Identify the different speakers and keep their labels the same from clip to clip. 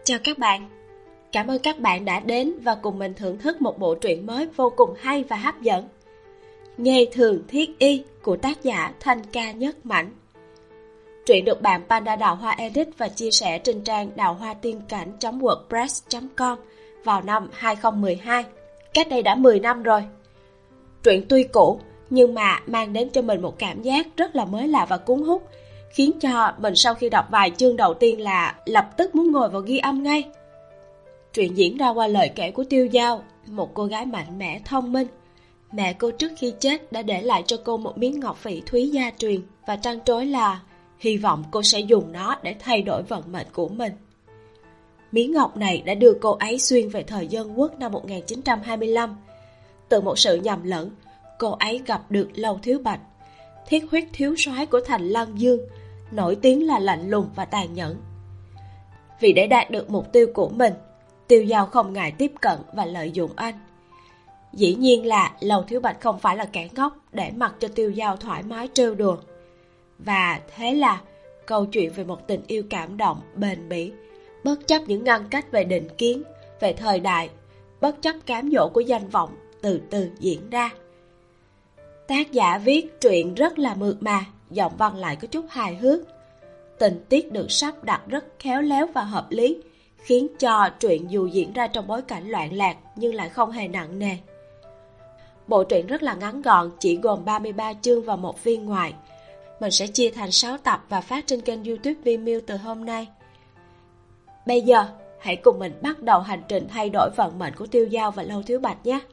Speaker 1: Chào các bạn. Cảm ơn các bạn đã đến và cùng mình thưởng thức một bộ truyện mới vô cùng hay và hấp dẫn. Nghề thường thiết y của tác giả Thanh Ca Nhất Mảnh. Truyện được bạn Panda Đào Hoa edit và chia sẻ trên trang đàohoatien.wordpress.com vào năm 2012. Cách đây đã 10 năm rồi. Truyện tuy cũ nhưng mà mang đến cho mình một cảm giác rất là mới lạ và cuốn hút, khiến cho mình sau khi đọc vài chương đầu tiên là lập tức muốn ngồi vào ghi âm ngay. Truyện diễn ra qua lời kể của Tiêu Dao, một cô gái mạnh mẽ thông minh. Mẹ cô trước khi chết đã để lại cho cô một miếng ngọc phỉ thúy gia truyền và trăn trối là hy vọng cô sẽ dùng nó để thay đổi vận mệnh của mình. Miếng ngọc này đã đưa cô ấy xuyên về thời Dân Quốc năm 1925. Từ một sự nhầm lẫn, cô ấy gặp được Lâu Thiếu Bạch, thiết huyết thiếu soái của thành Lăng Dương, nổi tiếng là lạnh lùng và tàn nhẫn. Vì để đạt được mục tiêu của mình, Tiêu Dao không ngại tiếp cận và lợi dụng anh. Dĩ nhiên là Lâu Thiếu Bạch không phải là kẻ ngốc để mặc cho Tiêu Dao thoải mái trêu đùa. Và thế là câu chuyện về một tình yêu cảm động, bền bỉ, bất chấp những ngăn cách về định kiến, về thời đại, bất chấp cám dỗ của danh vọng, từ từ diễn ra. Tác giả viết truyện rất là mượt mà, giọng văn lại có chút hài hước. Tình tiết được sắp đặt rất khéo léo và hợp lý, khiến cho truyện dù diễn ra trong bối cảnh loạn lạc nhưng lại không hề nặng nề. Bộ truyện rất là ngắn gọn, chỉ gồm 33 chương và một phiên ngoại. Mình sẽ chia thành 6 tập và phát trên kênh YouTube Vimeo từ hôm nay. Bây giờ, hãy cùng mình bắt đầu hành trình thay đổi vận mệnh của Tiêu Dao và Lâu Thiếu Bạch nhé.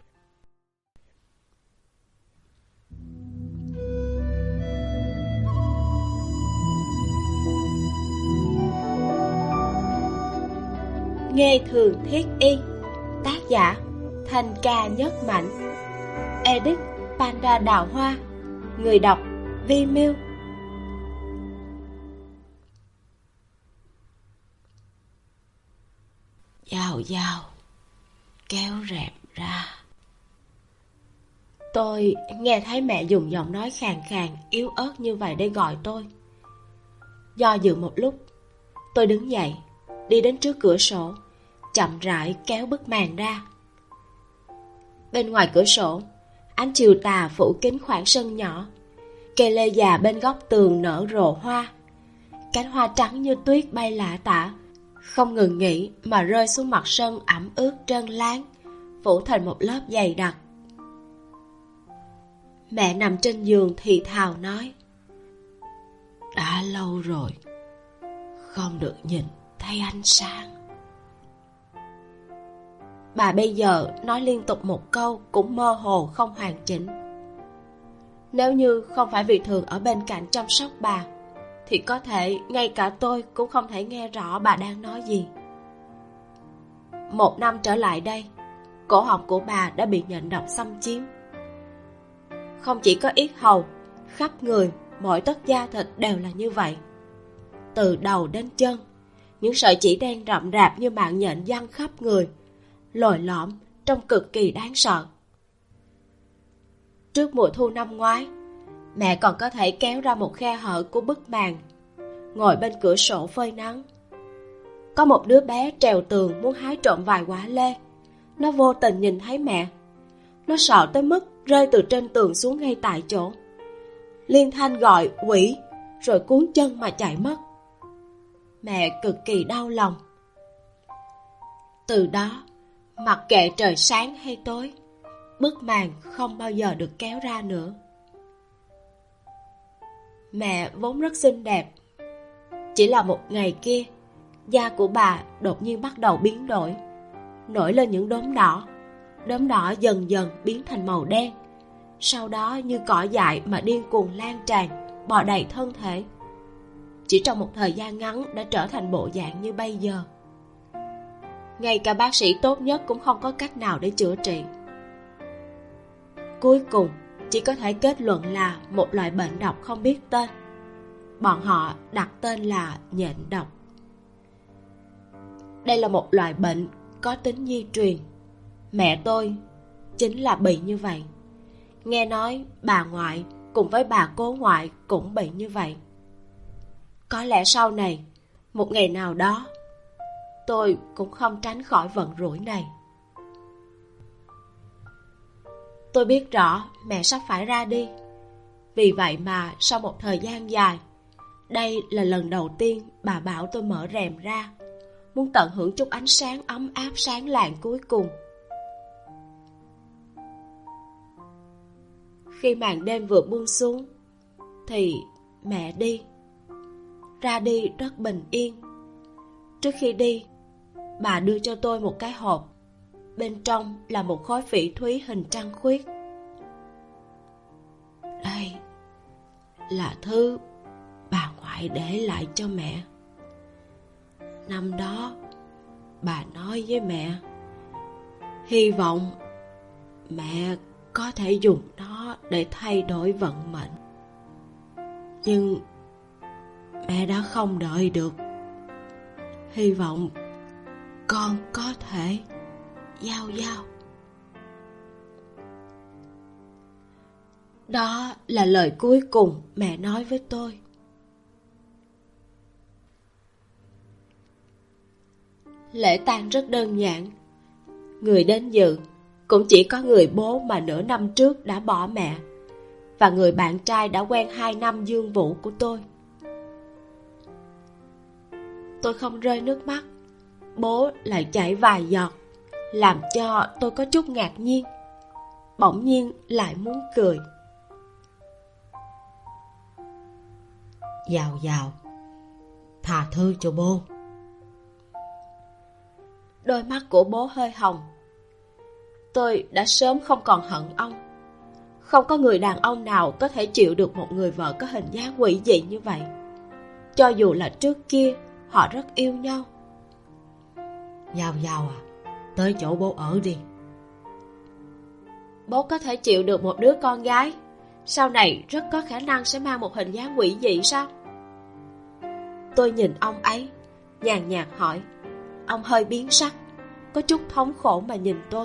Speaker 1: Nghề thường thiết y, tác giả Thanh Ca Nhất Mảnh, edit Panda Đào Hoa, người đọc Vimeo. Dao, kéo rèm ra. Tôi nghe thấy mẹ dùng giọng nói khàn khàn, yếu ớt như vậy để gọi tôi. Do dự một lúc, tôi đứng dậy, đi đến trước cửa sổ, chậm rãi kéo bức màn ra. Bên ngoài cửa sổ, ánh chiều tà phủ kín khoảng sân nhỏ. Cây lê già bên góc tường nở rộ hoa. Cánh hoa trắng như tuyết bay lả tả, không ngừng nghỉ mà rơi xuống mặt sân ẩm ướt trơn láng, phủ thành một lớp dày đặc. Mẹ nằm trên giường thì thào nói: đã lâu rồi không được nhìn thấy ánh sáng. Bà bây giờ nói liên tục một câu cũng mơ hồ không hoàn chỉnh. Nếu như không phải vì Thường ở bên cạnh chăm sóc bà, thì có thể ngay cả tôi cũng không thể nghe rõ bà đang nói gì. 1 năm trở lại đây, cổ họng của bà đã bị nhện độc xâm chiếm. Không chỉ có yết hầu, khắp người, mọi tấc da thịt đều là như vậy. Từ đầu đến chân, những sợi chỉ đen rậm rạp như mạng nhện giăng khắp người, lồi lõm trông cực kỳ đáng sợ. Trước mùa thu năm ngoái, mẹ còn có thể kéo ra một khe hở của bức màn, ngồi bên cửa sổ phơi nắng. Có một đứa bé trèo tường muốn hái trộm vài quả lê. Nó vô tình nhìn thấy mẹ. Nó sợ tới mức rơi từ trên tường xuống ngay tại chỗ, liên thanh gọi quỷ, rồi cuốn chân mà chạy mất. Mẹ cực kỳ đau lòng. Từ đó, mặc kệ trời sáng hay tối, bức màn không bao giờ được kéo ra nữa. Mẹ vốn rất xinh đẹp. Chỉ là một ngày kia, da của bà đột nhiên bắt đầu biến đổi, nổi lên những đốm đỏ. Đốm đỏ dần dần biến thành màu đen, sau đó như cỏ dại mà điên cuồng lan tràn, bò đầy thân thể. Chỉ trong một thời gian ngắn đã trở thành bộ dạng như bây giờ. Ngay cả bác sĩ tốt nhất cũng không có cách nào để chữa trị. Cuối cùng chỉ có thể kết luận là một loại bệnh độc không biết tên. Bọn họ đặt tên là nhện độc. Đây là một loại bệnh có tính di truyền. Mẹ tôi chính là bị như vậy. Nghe nói bà ngoại cùng với bà cố ngoại cũng bị như vậy. Có lẽ sau này, một ngày nào đó, tôi cũng không tránh khỏi vận rủi này. Tôi biết rõ mẹ sắp phải ra đi. Vì vậy mà sau một thời gian dài, đây là lần đầu tiên bà bảo tôi mở rèm ra, muốn tận hưởng chút ánh sáng ấm áp sáng lạng cuối cùng. Khi màn đêm vừa buông xuống thì mẹ đi. Ra đi rất bình yên. Trước khi đi, bà đưa cho tôi một cái hộp. Bên trong là một khối phỉ thúy hình trăng khuyết. Đây là thứ bà ngoại để lại cho mẹ. Năm đó bà nói với mẹ, hy vọng mẹ có thể dùng nó để thay đổi vận mệnh. Nhưng mẹ đã không đợi được. Hy vọng con có thể Giao Giao. Đó là lời cuối cùng mẹ nói với tôi. Lễ tang rất đơn giản. Người đến dự cũng chỉ có người bố mà nửa năm trước đã bỏ mẹ, và người bạn trai đã quen 2 năm Dương Vũ của tôi. Tôi không rơi nước mắt, bố lại chảy vài giọt, làm cho tôi có chút ngạc nhiên, bỗng nhiên lại muốn cười. Giao Giao, tha thứ cho bố. Đôi mắt của bố hơi hồng. Tôi đã sớm không còn hận ông. Không có người đàn ông nào có thể chịu được một người vợ có hình dáng quỷ dị như vậy, cho dù là trước kia họ rất yêu nhau. Giao Giao à, tới chỗ bố ở đi. Bố có thể chịu được một đứa con gái sau này rất có khả năng sẽ mang một hình dáng quỷ dị sao? Tôi nhìn ông ấy, nhàn nhạt hỏi. Ông hơi biến sắc, có chút thống khổ mà nhìn tôi.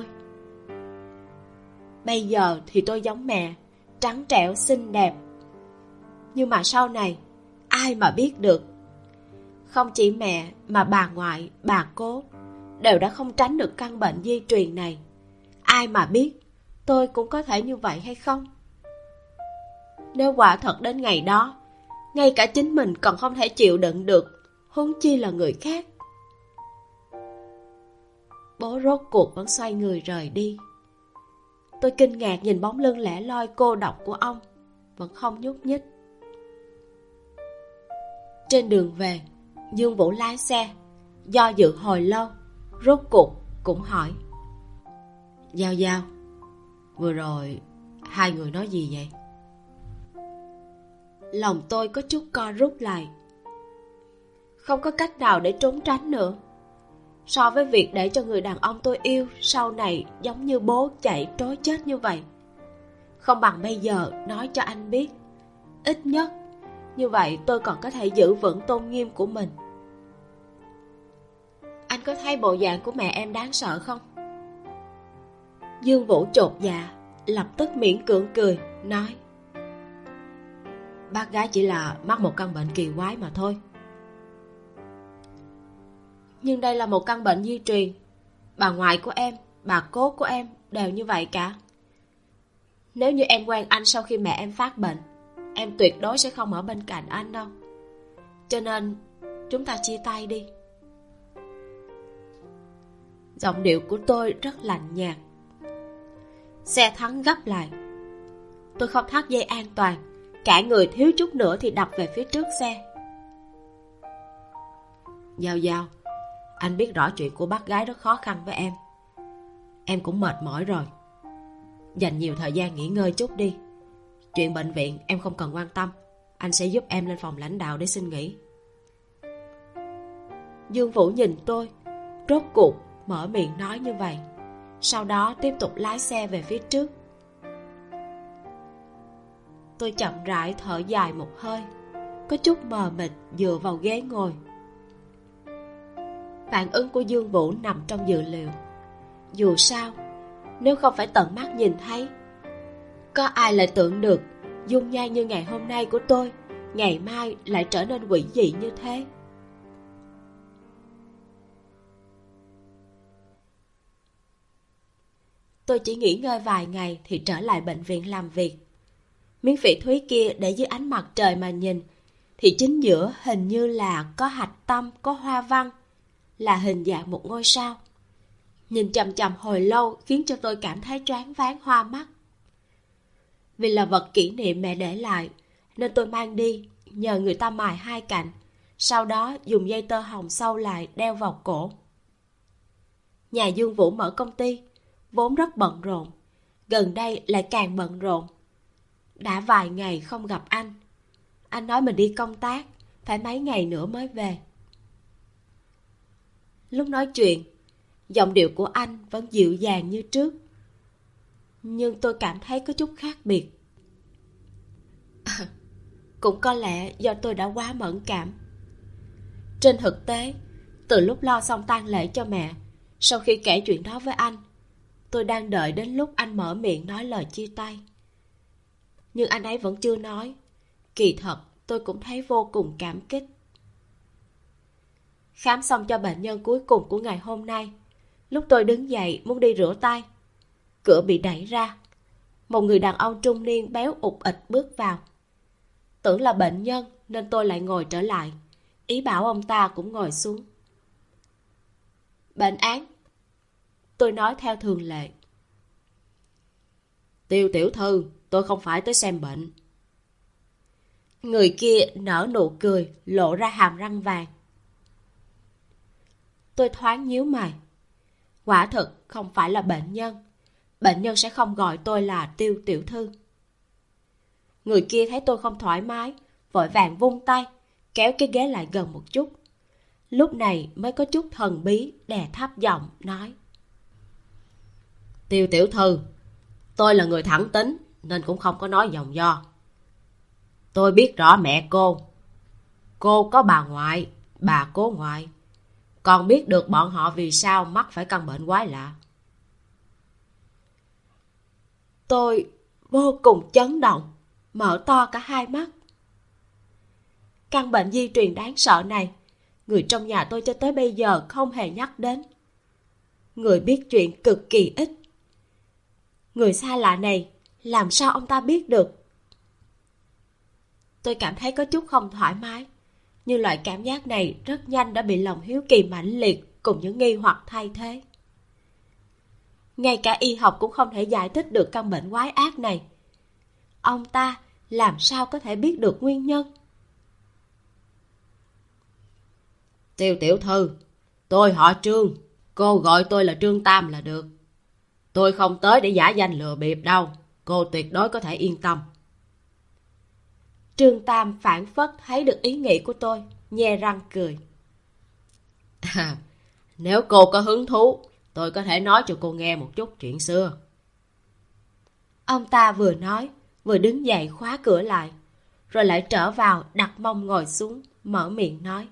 Speaker 1: Bây giờ thì tôi giống mẹ, trắng trẻo xinh đẹp. Nhưng mà sau này, ai mà biết được. Không chỉ mẹ mà bà ngoại, bà cố đều đã không tránh được căn bệnh di truyền này. Ai mà biết tôi cũng có thể như vậy hay không? Nếu quả thật đến ngày đó, ngay cả chính mình còn không thể chịu đựng được, huống chi là người khác. Bố rốt cuộc vẫn xoay người rời đi. Tôi kinh ngạc nhìn bóng lưng lẻ loi cô độc của ông, vẫn không nhúc nhích. Trên đường về, Dương Vũ lái xe, do dự hồi lâu, rốt cuộc cũng hỏi. Giao Giao, vừa rồi hai người nói gì vậy? Lòng tôi có chút co rút lại. Không có cách nào để trốn tránh nữa. So với việc để cho người đàn ông tôi yêu sau này giống như bố chạy trối chết như vậy, không bằng bây giờ nói cho anh biết. Ít nhất như vậy tôi còn có thể giữ vững tôn nghiêm của mình. Anh có thấy bộ dạng của mẹ em đáng sợ không? Dương Vũ chột dạ, lập tức miễn cưỡng cười, nói. Bác gái chỉ là mắc một căn bệnh kỳ quái mà thôi. Nhưng đây là một căn bệnh di truyền. Bà ngoại của em, bà cố của em đều như vậy cả. Nếu như em quen anh sau khi mẹ em phát bệnh, em tuyệt đối sẽ không ở bên cạnh anh đâu. Cho nên chúng ta chia tay đi. Giọng điệu của tôi rất lạnh nhạt. Xe thắng gấp lại. Tôi không thắt dây an toàn, cả người thiếu chút nữa thì đập về phía trước xe. Giao Giao, anh biết rõ chuyện của bác gái rất khó khăn với em. Em cũng mệt mỏi rồi. Dành nhiều thời gian nghỉ ngơi chút đi. Chuyện bệnh viện em không cần quan tâm. Anh sẽ giúp em lên phòng lãnh đạo để xin nghỉ. Dương Vũ nhìn tôi, rốt cuộc mở miệng nói như vậy, sau đó tiếp tục lái xe về phía trước. Tôi chậm rãi thở dài một hơi, có chút mờ mịt dựa vào ghế ngồi. Phản ứng của Dương Vũ nằm trong dự liệu. Dù sao, nếu không phải tận mắt nhìn thấy, có ai lại tưởng được dung nhan như ngày hôm nay của tôi ngày mai lại trở nên quỷ dị như thế. Tôi chỉ nghỉ ngơi vài ngày thì trở lại bệnh viện làm việc. Miếng phỉ thúy kia để dưới ánh mặt trời mà nhìn, thì chính giữa hình như là có hạch tâm, có hoa văn, là hình dạng một ngôi sao. Nhìn chằm chằm hồi lâu khiến cho tôi cảm thấy choáng váng hoa mắt. Vì là vật kỷ niệm mẹ để lại, nên tôi mang đi, nhờ người ta mài hai cạnh, sau đó dùng dây tơ hồng sâu lại đeo vào cổ. Nhà Dương Vũ mở công ty, vốn rất bận rộn, gần đây lại càng bận rộn. Đã vài ngày không gặp anh. Anh nói mình đi công tác, phải mấy ngày nữa mới về. Lúc nói chuyện, giọng điệu của anh vẫn dịu dàng như trước, nhưng tôi cảm thấy có chút khác biệt. Cũng có lẽ do tôi đã quá mẫn cảm. Trên thực tế, từ lúc lo xong tang lễ cho mẹ, sau khi kể chuyện đó với anh, tôi đang đợi đến lúc anh mở miệng nói lời chia tay. Nhưng anh ấy vẫn chưa nói. Kỳ thật tôi cũng thấy vô cùng cảm kích. Khám xong cho bệnh nhân cuối cùng của ngày hôm nay, lúc tôi đứng dậy muốn đi rửa tay, cửa bị đẩy ra. Một người đàn ông trung niên béo ụt ịch bước vào. Tưởng là bệnh nhân nên tôi lại ngồi trở lại, ý bảo ông ta cũng ngồi xuống. Bệnh án, tôi nói theo thường lệ. Tiêu tiểu thư, tôi không phải tới xem bệnh. Người kia nở nụ cười, lộ ra hàm răng vàng. Tôi thoáng nhíu mày. Quả thực không phải là bệnh nhân. Bệnh nhân sẽ không gọi tôi là Tiêu tiểu thư. Người kia thấy tôi không thoải mái, vội vàng vung tay, kéo cái ghế lại gần một chút. Lúc này mới có chút thần bí, đè thấp giọng nói. Tiêu tiểu thư, tôi là người thẳng tính nên cũng không có nói vòng vo. Tôi biết rõ mẹ cô. Cô có bà ngoại, bà cố ngoại. Còn biết được bọn họ vì sao mắc phải căn bệnh quái lạ. Tôi vô cùng chấn động, mở to cả hai mắt. Căn bệnh di truyền đáng sợ này, người trong nhà tôi cho tới bây giờ không hề nhắc đến. Người biết chuyện cực kỳ ít. Người xa lạ này, làm sao ông ta biết được? Tôi cảm thấy có chút không thoải mái, nhưng loại cảm giác này rất nhanh đã bị lòng hiếu kỳ mãnh liệt cùng những nghi hoặc thay thế. Ngay cả y học cũng không thể giải thích được căn bệnh quái ác này. Ông ta làm sao có thể biết được nguyên nhân? Tiêu tiểu thư, tôi họ Trương, cô gọi tôi là Trương Tam là được. Tôi không tới để giả danh lừa bịp đâu, cô tuyệt đối có thể yên tâm. Trương Tam phảng phất thấy được ý nghĩ của tôi, nhe răng cười. Nếu cô có hứng thú, tôi có thể nói cho cô nghe một chút chuyện xưa. Ông ta vừa nói, vừa đứng dậy khóa cửa lại, rồi lại trở vào đặt mông ngồi xuống, mở miệng nói.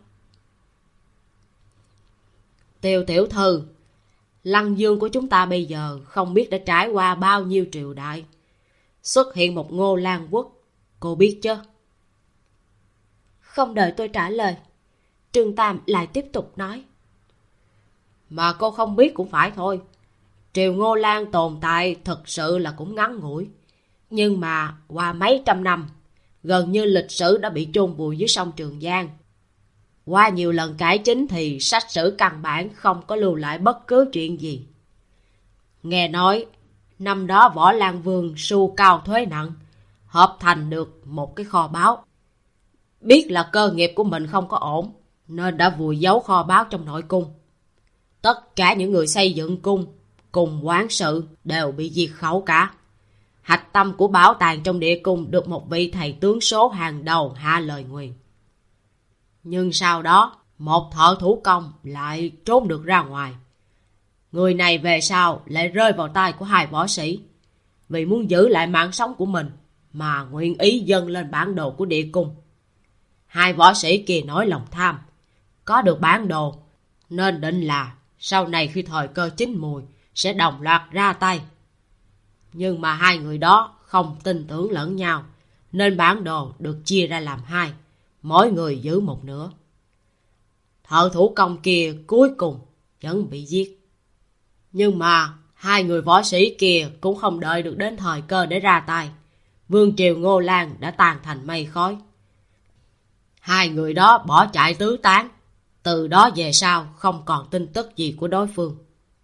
Speaker 1: Tiêu tiểu thư, Lăng Dương của chúng ta bây giờ không biết đã trải qua bao nhiêu triều đại. Xuất hiện một Ngô Lan Quốc, cô biết chứ? Không đợi tôi trả lời, Trương Tam lại tiếp tục nói. Mà cô không biết cũng phải thôi. Triều Ngô Lan tồn tại thực sự là cũng ngắn ngủi. Nhưng mà qua mấy trăm năm, gần như lịch sử đã bị chôn vùi dưới sông Trường Giang. Qua nhiều lần cải chính thì sách sử căn bản không có lưu lại bất cứ chuyện gì. Nghe nói, năm đó Võ Lan Vương sưu cao thuế nặng, hợp thành được một cái kho báu. Biết là cơ nghiệp của mình không có ổn, nên đã vùi giấu kho báu trong nội cung. Tất cả những người xây dựng cung cùng quản sự đều bị diệt khẩu cả. Hạch tâm của bảo tàng trong địa cung được một vị thầy tướng số hàng đầu hạ lời nguyền. Nhưng sau đó, một thợ thủ công lại trốn được ra ngoài. Người này về sau lại rơi vào tay của hai võ sĩ. Vì muốn giữ lại mạng sống của mình mà nguyện ý dâng lên bản đồ của địa cung. Hai võ sĩ kia nổi lòng tham, có được bản đồ nên định là sau này khi thời cơ chín mùi sẽ đồng loạt ra tay. Nhưng mà hai người đó không tin tưởng lẫn nhau, nên bản đồ được chia ra làm hai, mỗi người giữ một nửa. Thợ thủ công kia cuối cùng vẫn bị giết. Nhưng mà
Speaker 2: Hai người võ sĩ kia cũng không đợi được đến thời cơ để ra tay. Vương triều Ngô Lan đã tan thành mây khói. Hai người đó bỏ chạy tứ tán. Từ đó về sau không còn tin tức gì của đối phương.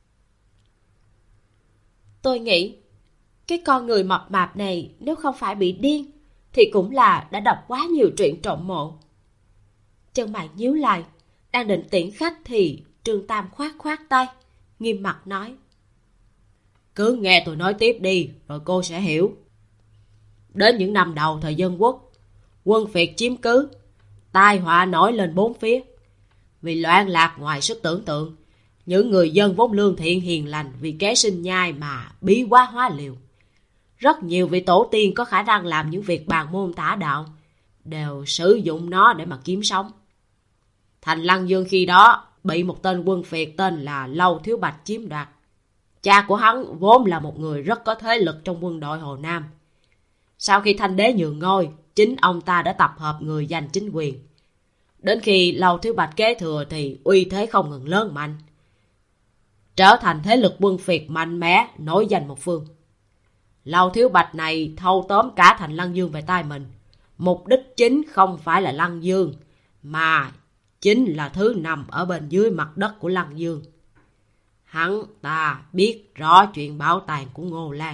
Speaker 1: Tôi nghĩ cái con người mập mạp này nếu không phải bị điên thì cũng là đã đọc quá nhiều truyện trộm mộ. Chân mày nhíu lại, đang định tiễn khách thì Trương Tam khoát khoát tay, nghiêm mặt nói:
Speaker 2: Cứ nghe tôi nói tiếp đi, rồi cô sẽ hiểu. Đến những năm đầu thời Dân Quốc, quân Việt chiếm cứ, tai họa nổi lên bốn phía. Vì loạn lạc ngoài sức tưởng tượng, những người dân vốn lương thiện hiền lành vì kế sinh nhai mà bí quá hóa liều. Rất nhiều vị tổ tiên có khả năng làm những việc bàn môn tả đạo đều sử dụng nó để mà kiếm sống. Thành Lăng Dương khi đó bị một tên quân Việt tên là Lâu Thiếu Bạch chiếm đoạt. Cha của hắn vốn là một người rất có thế lực trong quân đội Hồ Nam. Sau khi Thanh đế nhường ngôi, chính ông ta đã tập hợp người giành chính quyền. Đến khi Lâu Thiếu Bạch kế thừa thì uy thế không ngừng lớn mạnh, trở thành thế lực quân Việt mạnh mẽ, nổi danh một phương. Lâu Thiếu Bạch này thâu tóm cả thành Lăng Dương về tay mình. Mục đích chính không phải là Lăng Dương, mà chính là thứ nằm ở bên dưới mặt đất của Lăng Dương. Hắn ta biết rõ chuyện bảo tàng của Ngô Lan.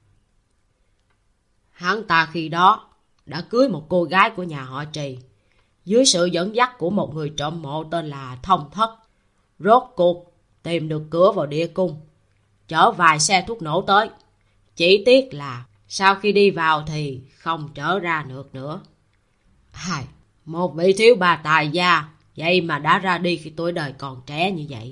Speaker 2: Hắn ta khi đó đã cưới một cô gái của nhà họ Trì, dưới sự dẫn dắt của một người trộm mộ tên là Thông Thất. Rốt cuộc tìm được cửa vào địa cung, chở vài xe thuốc nổ tới. Chỉ tiếc là sau khi đi vào thì không trở ra được nữa. Một vị thiếu bà tài gia, vậy mà đã ra đi khi tuổi đời còn trẻ như vậy.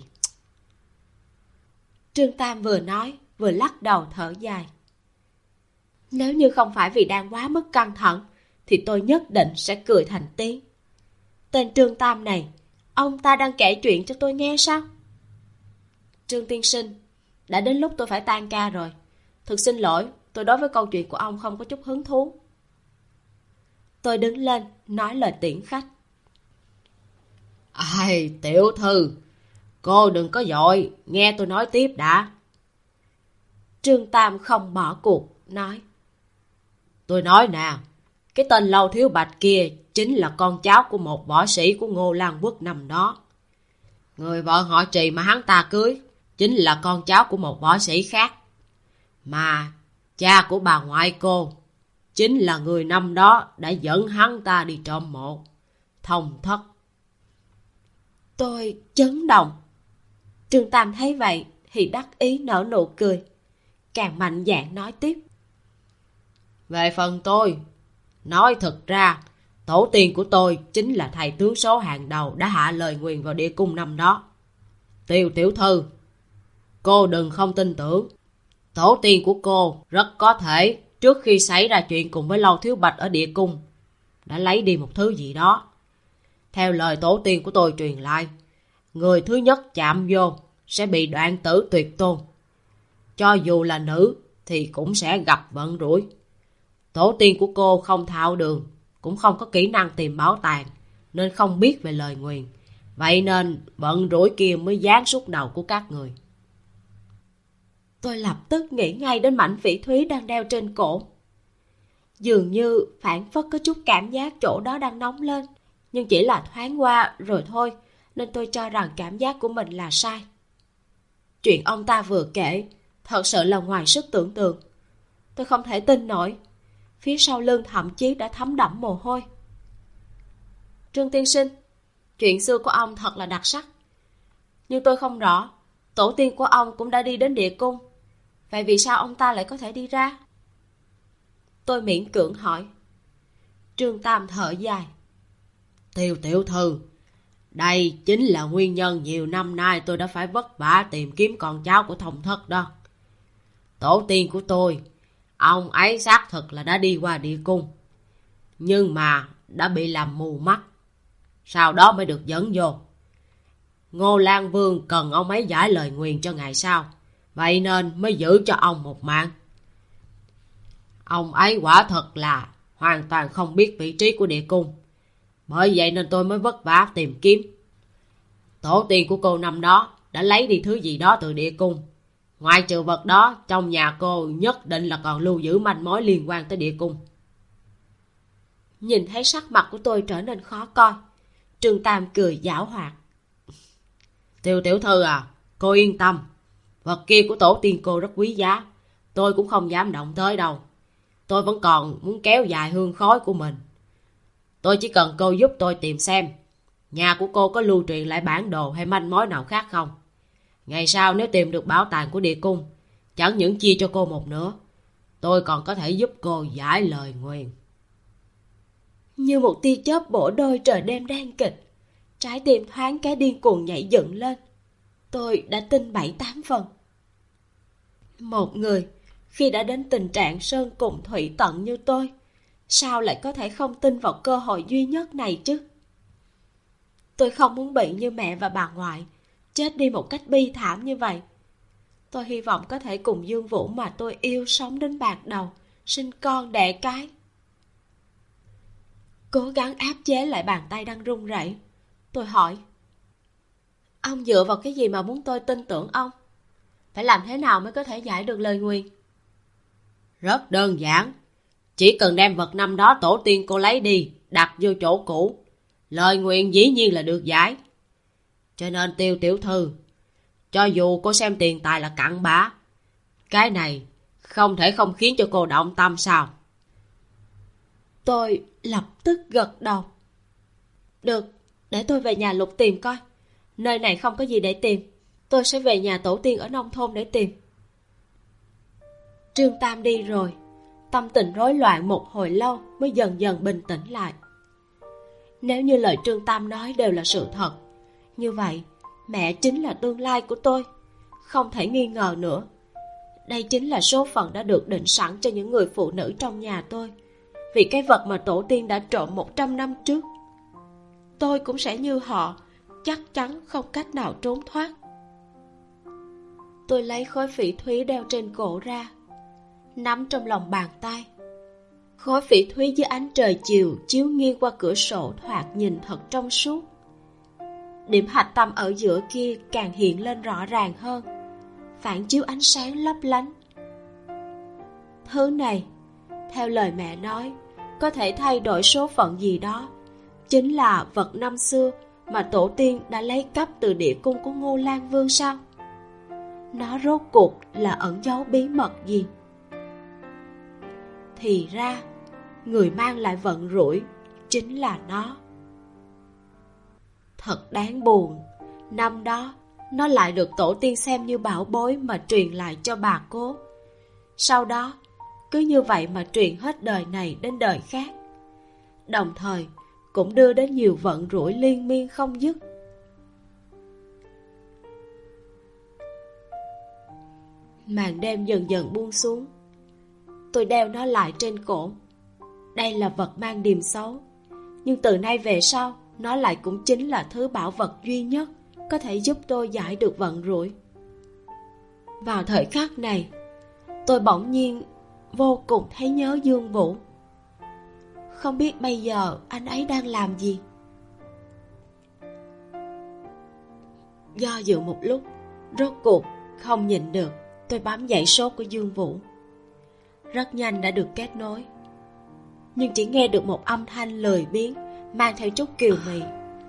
Speaker 1: Trương Tam vừa nói vừa lắc đầu thở dài. Nếu như không phải vì đang quá mức căng thẳng thì tôi nhất định sẽ cười thành tiếng. Tên Trương Tam này, ông ta đang kể chuyện cho tôi nghe sao? Trương tiên sinh, đã đến lúc tôi phải tan ca rồi. Thực xin lỗi, tôi đối với câu chuyện của ông không có chút hứng thú. Tôi đứng lên nói lời tiễn khách.
Speaker 2: Tiểu thư, cô đừng có vội, nghe tôi nói tiếp đã.
Speaker 1: Trương Tam không bỏ cuộc, nói:
Speaker 2: Tôi nói nè, cái tên Lâu Thiếu Bạch kia chính là con cháu của một võ sĩ của Ngô Lan Quốc năm đó. Người vợ họ Trì mà hắn ta cưới chính là con cháu của một võ sĩ khác. Mà cha của bà ngoại cô chính là người năm đó đã dẫn hắn ta đi trộm mộ, Thông Thất.
Speaker 1: Tôi chấn động. Trương Tam thấy vậy thì đắc ý nở nụ cười, càng mạnh dạn nói tiếp:
Speaker 2: Về phần tôi, nói thật ra, tổ tiên của tôi chính là thầy tướng số hàng đầu đã hạ lời nguyền vào địa cung năm đó. Tiêu tiểu thư, cô đừng không tin tưởng. Tổ tiên của cô rất có thể trước khi xảy ra chuyện cùng với Lâu Thiếu Bạch ở địa cung đã lấy đi một thứ gì đó. Theo lời tổ tiên của tôi truyền lại, người thứ nhất chạm vô sẽ bị đoạn tử tuyệt tôn. Cho dù là nữ thì cũng sẽ gặp vận rủi. Tổ tiên của cô không thạo đường, cũng không có kỹ năng tìm bảo tàng, nên không biết về lời nguyền. Vậy nên vận rủi kia mới giáng xuống đầu của các người.
Speaker 1: Tôi lập tức nghĩ ngay đến mảnh phỉ thúy đang đeo trên cổ. Dường như phản phất có chút cảm giác chỗ đó đang nóng lên, nhưng chỉ là thoáng qua rồi thôi, nên tôi cho rằng cảm giác của mình là sai. Chuyện ông ta vừa kể thật sự là ngoài sức tưởng tượng. Tôi không thể tin nổi, phía sau lưng thậm chí đã thấm đẫm mồ hôi. Trương tiên sinh, chuyện xưa của ông thật là đặc sắc. Nhưng tôi không rõ, tổ tiên của ông cũng đã đi đến địa cung, vậy vì sao ông ta lại có thể đi ra? Tôi miễn cưỡng hỏi. Trương Tam thở dài.
Speaker 2: Tiêu tiểu thư, đây chính là nguyên nhân nhiều năm nay tôi đã phải vất vả tìm kiếm con cháu của Thông Thất đó. Tổ tiên của tôi, ông ấy xác thực là đã đi qua địa cung, nhưng mà đã bị làm mù mắt, sau đó mới được dẫn vô. Ngô Lan Vương cần ông ấy giải lời nguyền cho ngày sau, vậy nên mới giữ cho ông một mạng. Ông ấy quả thật là hoàn toàn không biết vị trí của địa cung, bởi vậy nên tôi mới vất vả tìm kiếm. Tổ tiên của cô năm đó đã lấy đi thứ gì đó từ địa cung, Ngoại trừ vật đó, trong nhà cô nhất định là còn lưu giữ manh mối liên quan tới địa cung.
Speaker 1: Nhìn thấy sắc mặt của tôi trở nên khó coi, Trương Tam cười giảo hoạt.
Speaker 2: Tiêu tiểu thư à, cô yên tâm. Vật kia của tổ tiên cô rất quý giá, tôi cũng không dám động tới đâu. Tôi vẫn còn muốn kéo dài hương khói của mình. Tôi chỉ cần cô giúp tôi tìm xem nhà của cô có lưu truyền lại bản đồ hay manh mối nào khác không. Ngày sau nếu tìm được bảo tàng của địa cung, chẳng những chia cho cô một nửa, tôi còn có thể giúp cô giải lời nguyền.
Speaker 1: Như một tia chớp bổ đôi trời đêm đen kịch, trái tim thoáng cái điên cuồng nhảy dựng lên. Tôi đã tin 7-8 phần. Một người khi đã đến tình trạng sơn cùng thủy tận như tôi, sao lại có thể không tin vào cơ hội duy nhất này chứ? Tôi không muốn bị như mẹ và bà ngoại, chết đi một cách bi thảm như vậy. Tôi hy vọng có thể cùng Dương Vũ mà tôi yêu sống đến bạc đầu, sinh con đẻ cái. Cố gắng áp chế lại bàn tay đang run rẩy, tôi hỏi: ông dựa vào cái gì mà muốn tôi tin tưởng ông? Phải làm thế nào mới có thể giải được lời nguyền?
Speaker 2: Rất đơn giản, chỉ cần đem vật năm đó tổ tiên cô lấy đi, đặt vô chỗ cũ, lời nguyền dĩ nhiên là được giải. Cho nên Tiêu tiểu thư, cho dù cô xem tiền tài là cặn bã, cái này không thể không khiến cho cô động tâm sao?
Speaker 1: Tôi lập tức gật đầu. Được, để tôi về nhà lục tìm coi. Nơi này không có gì để tìm, tôi sẽ về nhà tổ tiên ở nông thôn để tìm. Trương Tam đi rồi, tâm tình rối loạn một hồi lâu mới dần dần bình tĩnh lại. Nếu như lời Trương Tam nói đều là sự thật, như vậy mẹ chính là tương lai của tôi, không thể nghi ngờ nữa. Đây chính là số phận đã được định sẵn cho những người phụ nữ trong nhà tôi, vì cái vật mà tổ tiên đã trộm 100 năm trước. Tôi cũng sẽ như họ, chắc chắn không cách nào trốn thoát. Tôi lấy khối phỉ thúy đeo trên cổ ra, nắm trong lòng bàn tay. Khối phỉ thúy dưới ánh trời chiều chiếu nghiêng qua cửa sổ thoạt nhìn thật trong suốt. Điểm hạch tâm ở giữa kia càng hiện lên rõ ràng hơn, phản chiếu ánh sáng lấp lánh. Thứ này, theo lời mẹ nói, có thể thay đổi số phận gì đó, chính là vật năm xưa mà tổ tiên đã lấy cắp từ địa cung của Ngô Lan Vương sao? Nó rốt cuộc là ẩn giấu bí mật gì? Thì ra, người mang lại vận rủi chính là nó. Thật đáng buồn, năm đó nó lại được tổ tiên xem như bảo bối mà truyền lại cho bà cố. Sau đó, cứ như vậy mà truyền hết đời này đến đời khác, đồng thời cũng đưa đến nhiều vận rủi liên miên không dứt. Màn đêm dần dần buông xuống. Tôi đeo nó lại trên cổ. Đây là vật mang điềm xấu, nhưng từ nay về sau, nó lại cũng chính là thứ bảo vật duy nhất có thể giúp tôi giải được vận rủi. Vào thời khắc này, tôi bỗng nhiên vô cùng thấy nhớ Dương Vũ. Không biết bây giờ anh ấy đang làm gì. Do dự một lúc, rốt cuộc không nhịn được, tôi bấm dãy số của Dương Vũ. Rất nhanh đã được kết nối, nhưng chỉ nghe được một âm thanh lười biếng mang theo chút kiều mị.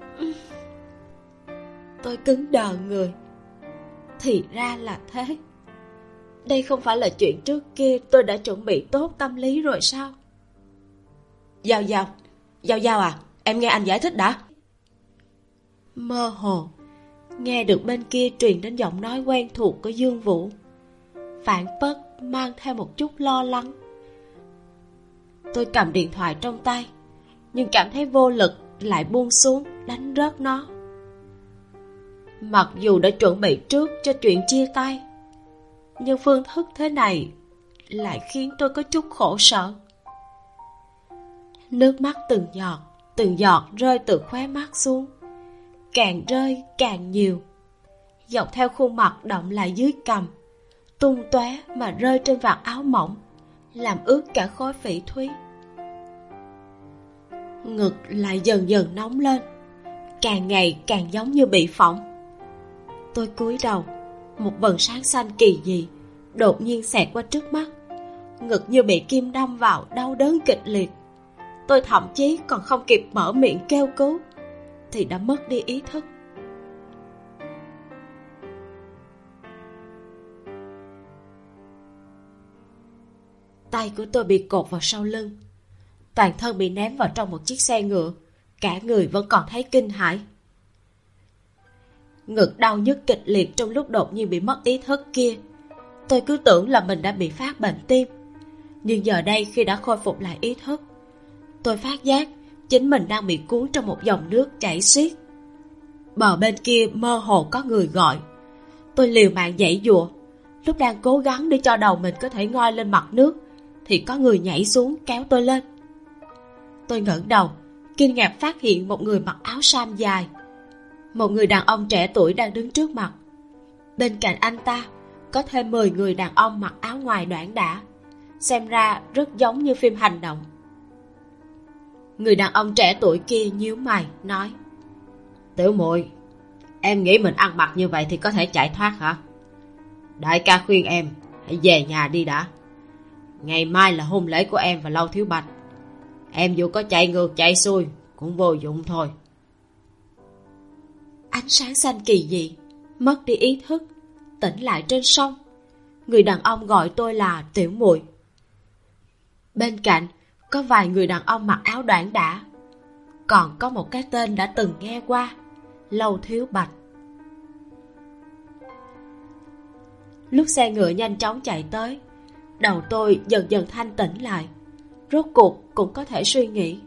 Speaker 1: Tôi cứng đờ người. Thì ra là thế. Đây không phải là chuyện trước kia tôi đã chuẩn bị tốt tâm lý rồi sao? Giao à, em nghe anh giải thích đã. Mơ hồ nghe được bên kia truyền đến giọng nói quen thuộc của Dương Vũ, phảng phất mang theo một chút lo lắng. Tôi cầm điện thoại trong tay, nhưng cảm thấy vô lực lại buông xuống đánh rớt nó. Mặc dù đã chuẩn bị trước cho chuyện chia tay, nhưng phương thức thế này lại khiến tôi có chút khổ sở. Nước mắt từng giọt rơi từ khóe mắt xuống, càng rơi càng nhiều, dọc theo khuôn mặt đọng lại dưới cằm, tung tóe mà rơi trên vạt áo mỏng, làm ướt cả khối phỉ thúy. Ngực lại dần dần nóng lên, càng ngày càng giống như bị phỏng. Tôi cúi đầu, Một vầng sáng xanh kỳ dị đột nhiên xẹt qua trước mắt, ngực như bị kim đâm vào, đau đớn kịch liệt. Tôi thậm chí còn không kịp mở miệng kêu cứu thì đã mất đi ý thức. Tay của tôi bị cột vào sau lưng, toàn thân bị ném vào trong một chiếc xe ngựa, cả người vẫn còn thấy kinh hãi. Ngực đau nhức kịch liệt trong lúc đột nhiên bị mất ý thức kia. Tôi cứ tưởng là mình đã bị phát bệnh tim, nhưng giờ đây khi đã khôi phục lại ý thức, tôi phát giác chính mình đang bị cuốn trong một dòng nước chảy xiết. Bờ bên kia mơ hồ có người gọi. Tôi liều mạng giãy giụa. Lúc đang cố gắng để cho đầu mình có thể ngoi lên mặt nước thì có người nhảy xuống kéo tôi lên. Tôi ngẩng đầu, kinh ngạc phát hiện một người mặc áo sam dài, một người đàn ông trẻ tuổi đang đứng trước mặt. Bên cạnh anh ta có thêm 10 người đàn ông mặc áo ngoài đoản đả, xem ra rất giống như phim hành động. Người đàn ông trẻ tuổi kia nhíu mày nói: "Tiểu muội, em nghĩ mình ăn mặc như vậy thì có thể chạy thoát hả? Đại ca khuyên em hãy về nhà đi đã. Ngày mai là hôn lễ của em và Lâu Thiếu Bạch. Em dù có chạy ngược chạy xuôi cũng vô dụng thôi." Ánh sáng xanh kỳ dị, mất đi ý thức, tỉnh lại trên sông. Người đàn ông gọi tôi là tiểu muội. Bên cạnh có vài người đàn ông mặc áo đoản đả, còn có một cái tên đã từng nghe qua, Lâu Thiếu Bạch. Lúc xe ngựa nhanh chóng chạy tới, đầu tôi dần dần thanh tỉnh lại, rốt cuộc cũng có thể suy nghĩ.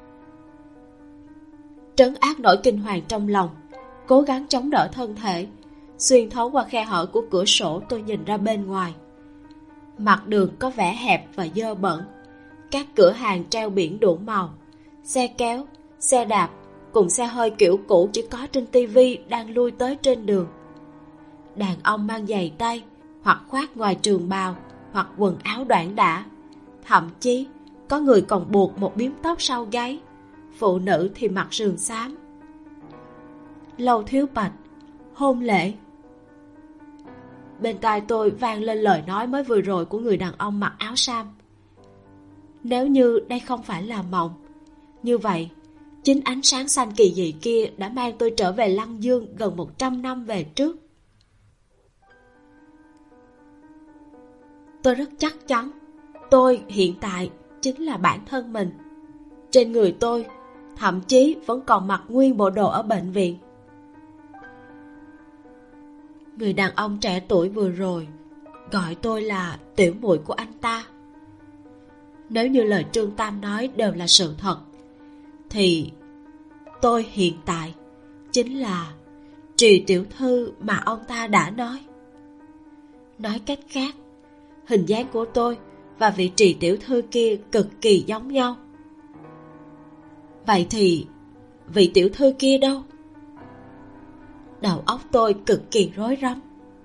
Speaker 1: Trấn áp nỗi kinh hoàng trong lòng, cố gắng chống đỡ thân thể. Xuyên thấu qua khe hở của cửa sổ, tôi nhìn ra bên ngoài. Mặt đường có vẻ hẹp và dơ bẩn. Các cửa hàng treo biển đủ màu, xe kéo, xe đạp cùng xe hơi kiểu cũ chỉ có trên tivi đang lui tới trên đường. Đàn ông mang giày tay hoặc khoác ngoài trường bào hoặc quần áo đoản đả, thậm chí có người còn buộc một bím tóc sau gáy. Phụ nữ thì mặc sườn xám. Lâu Thiếu Bạch, hôn lễ. Bên tai tôi vang lên lời nói mới vừa rồi của người đàn ông mặc áo sam. Nếu như đây không phải là mộng, như vậy chính ánh sáng xanh kỳ dị kia đã mang tôi trở về Lăng Dương gần 100 năm về trước. Tôi rất chắc chắn tôi hiện tại chính là bản thân mình. Trên người tôi thậm chí vẫn còn mặc nguyên bộ đồ ở bệnh viện. Người đàn ông trẻ tuổi vừa rồi gọi tôi là tiểu muội của anh ta. Nếu như lời Trương Tam nói đều là sự thật, thì tôi hiện tại chính là Trì tiểu thư mà ông ta đã nói. Nói cách khác, hình dáng của tôi và vị Trì tiểu thư kia cực kỳ giống nhau. Vậy thì vị tiểu thư kia đâu? Đầu óc tôi cực kỳ rối rắm.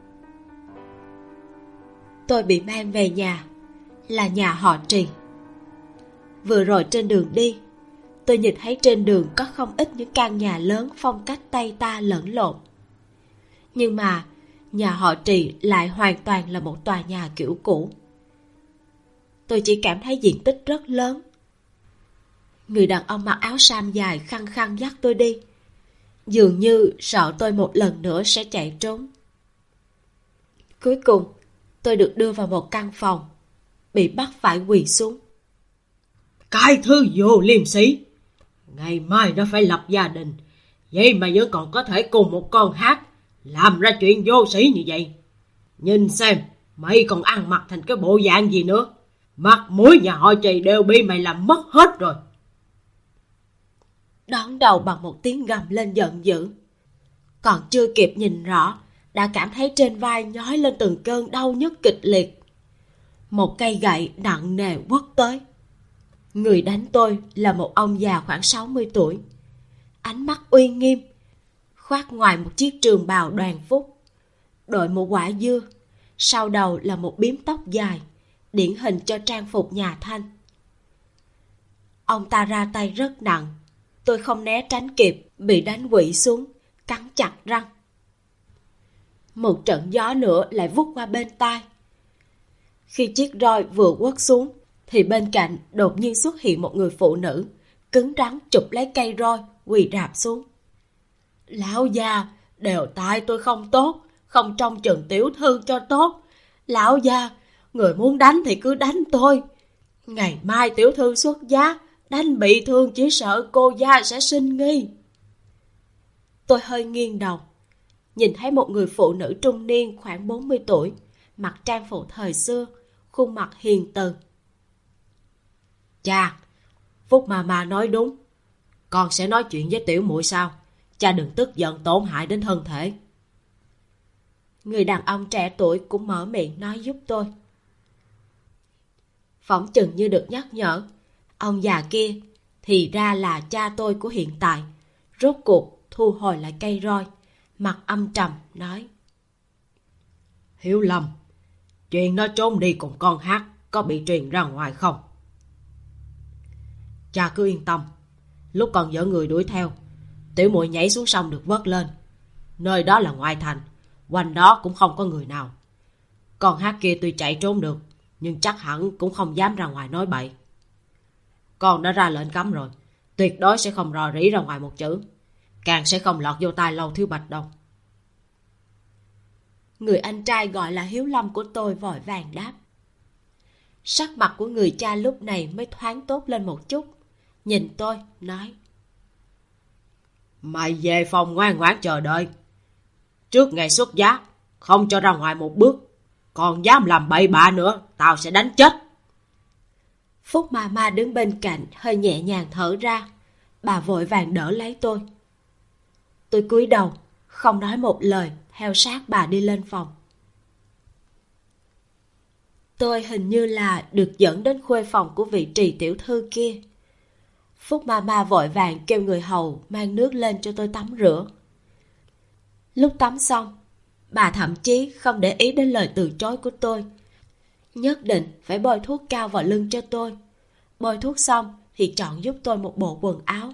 Speaker 1: Tôi bị mang về nhà, là nhà họ Trì. Vừa rồi trên đường đi, tôi nhìn thấy trên đường có không ít những căn nhà lớn phong cách Tây ta lẫn lộn. Nhưng mà nhà họ Trì lại hoàn toàn là một tòa nhà kiểu cũ. Tôi chỉ cảm thấy diện tích rất lớn. Người đàn ông mặc áo sam dài khăng khăng dắt tôi đi, dường như sợ tôi một lần nữa sẽ chạy trốn. Cuối cùng tôi được đưa vào một căn phòng, bị bắt phải quỳ xuống.
Speaker 2: Cái thứ vô liêm sỉ, ngày mai nó phải lập gia đình, vậy mà vẫn còn có thể cùng một con hát làm ra chuyện vô sĩ như vậy. Nhìn xem, mày còn ăn mặc thành cái bộ dạng gì nữa. Mặt mũi nhà họ Trì đều bị mày làm mất hết rồi.
Speaker 1: Đón đầu bằng một tiếng gầm lên giận dữ. Còn chưa kịp nhìn rõ, đã cảm thấy trên vai nhói lên từng cơn đau nhức kịch liệt. Một cây gậy nặng nề quất tới. Người đánh tôi là một ông già khoảng 60 tuổi. Ánh mắt uy nghiêm, khoác ngoài một chiếc trường bào đoàn phúc, đội một quả dưa, sau đầu là một bím tóc dài, điển hình cho trang phục nhà Thanh. Ông ta ra tay rất nặng. Tôi không né tránh kịp, bị đánh quỵ xuống, cắn chặt răng. Một trận gió nữa lại vút qua bên tai. Khi chiếc roi vừa quất xuống thì bên cạnh đột nhiên xuất hiện một người phụ nữ, cứng rắn chụp lấy cây roi, quỳ rạp xuống. Lão già, đều tại tôi không tốt, không trông chừng tiểu thư cho tốt. Lão già, người muốn đánh thì cứ đánh tôi. Ngày mai tiểu thư xuất giá, đánh bị thương chỉ sợ cô gia sẽ sinh nghi. Tôi hơi nghiêng đầu, nhìn thấy một người phụ nữ trung niên khoảng 40 tuổi, mặc trang phục thời xưa, khuôn mặt hiền từ. Cha, Phúc mà nói đúng. Con sẽ nói chuyện với tiểu muội sao? Cha đừng tức giận tổn hại đến thân thể. Người đàn ông trẻ tuổi cũng mở miệng nói giúp tôi. Phỏng chừng như được nhắc nhở, ông già kia thì ra là cha tôi của hiện tại. Rốt cuộc thu hồi lại cây roi, mặt âm trầm nói: Hiếu Lâm, chuyện nó trốn đi cùng con Hát có bị truyền ra ngoài không? Cha cứ yên tâm, lúc còn dẫn người đuổi theo, tiểu muội nhảy xuống sông được vớt lên. Nơi đó là ngoại thành, quanh đó cũng không có người nào. Con Hát kia tuy chạy trốn được, nhưng chắc hẳn cũng không dám ra ngoài nói bậy. Con đã ra lệnh cấm rồi, tuyệt đối sẽ không rò rỉ ra ngoài một chữ, càng sẽ không lọt vô tai Lâu Thiếu Bạch đâu. Người anh trai gọi là Hiếu Lâm của tôi vội vàng đáp. Sắc mặt của người cha lúc này mới thoáng tốt lên một chút, nhìn tôi nói: Mày về phòng ngoan ngoãn chờ đợi. Trước ngày xuất giá không cho ra ngoài một bước, còn dám làm bậy bạ nữa tao sẽ đánh chết. Phúc ma đứng bên cạnh hơi nhẹ nhàng thở ra, bà vội vàng đỡ lấy tôi. Tôi cúi đầu không nói một lời, theo sát bà đi lên phòng. Tôi hình như là được dẫn đến khuê phòng của vị Trì tiểu thư kia. Phúc ma vội vàng kêu người hầu mang nước lên cho tôi tắm rửa. Lúc tắm xong, bà thậm chí không để ý đến lời từ chối của tôi, nhất định phải bôi thuốc cao vào lưng cho tôi. Bôi thuốc xong thì chọn giúp tôi một bộ quần áo.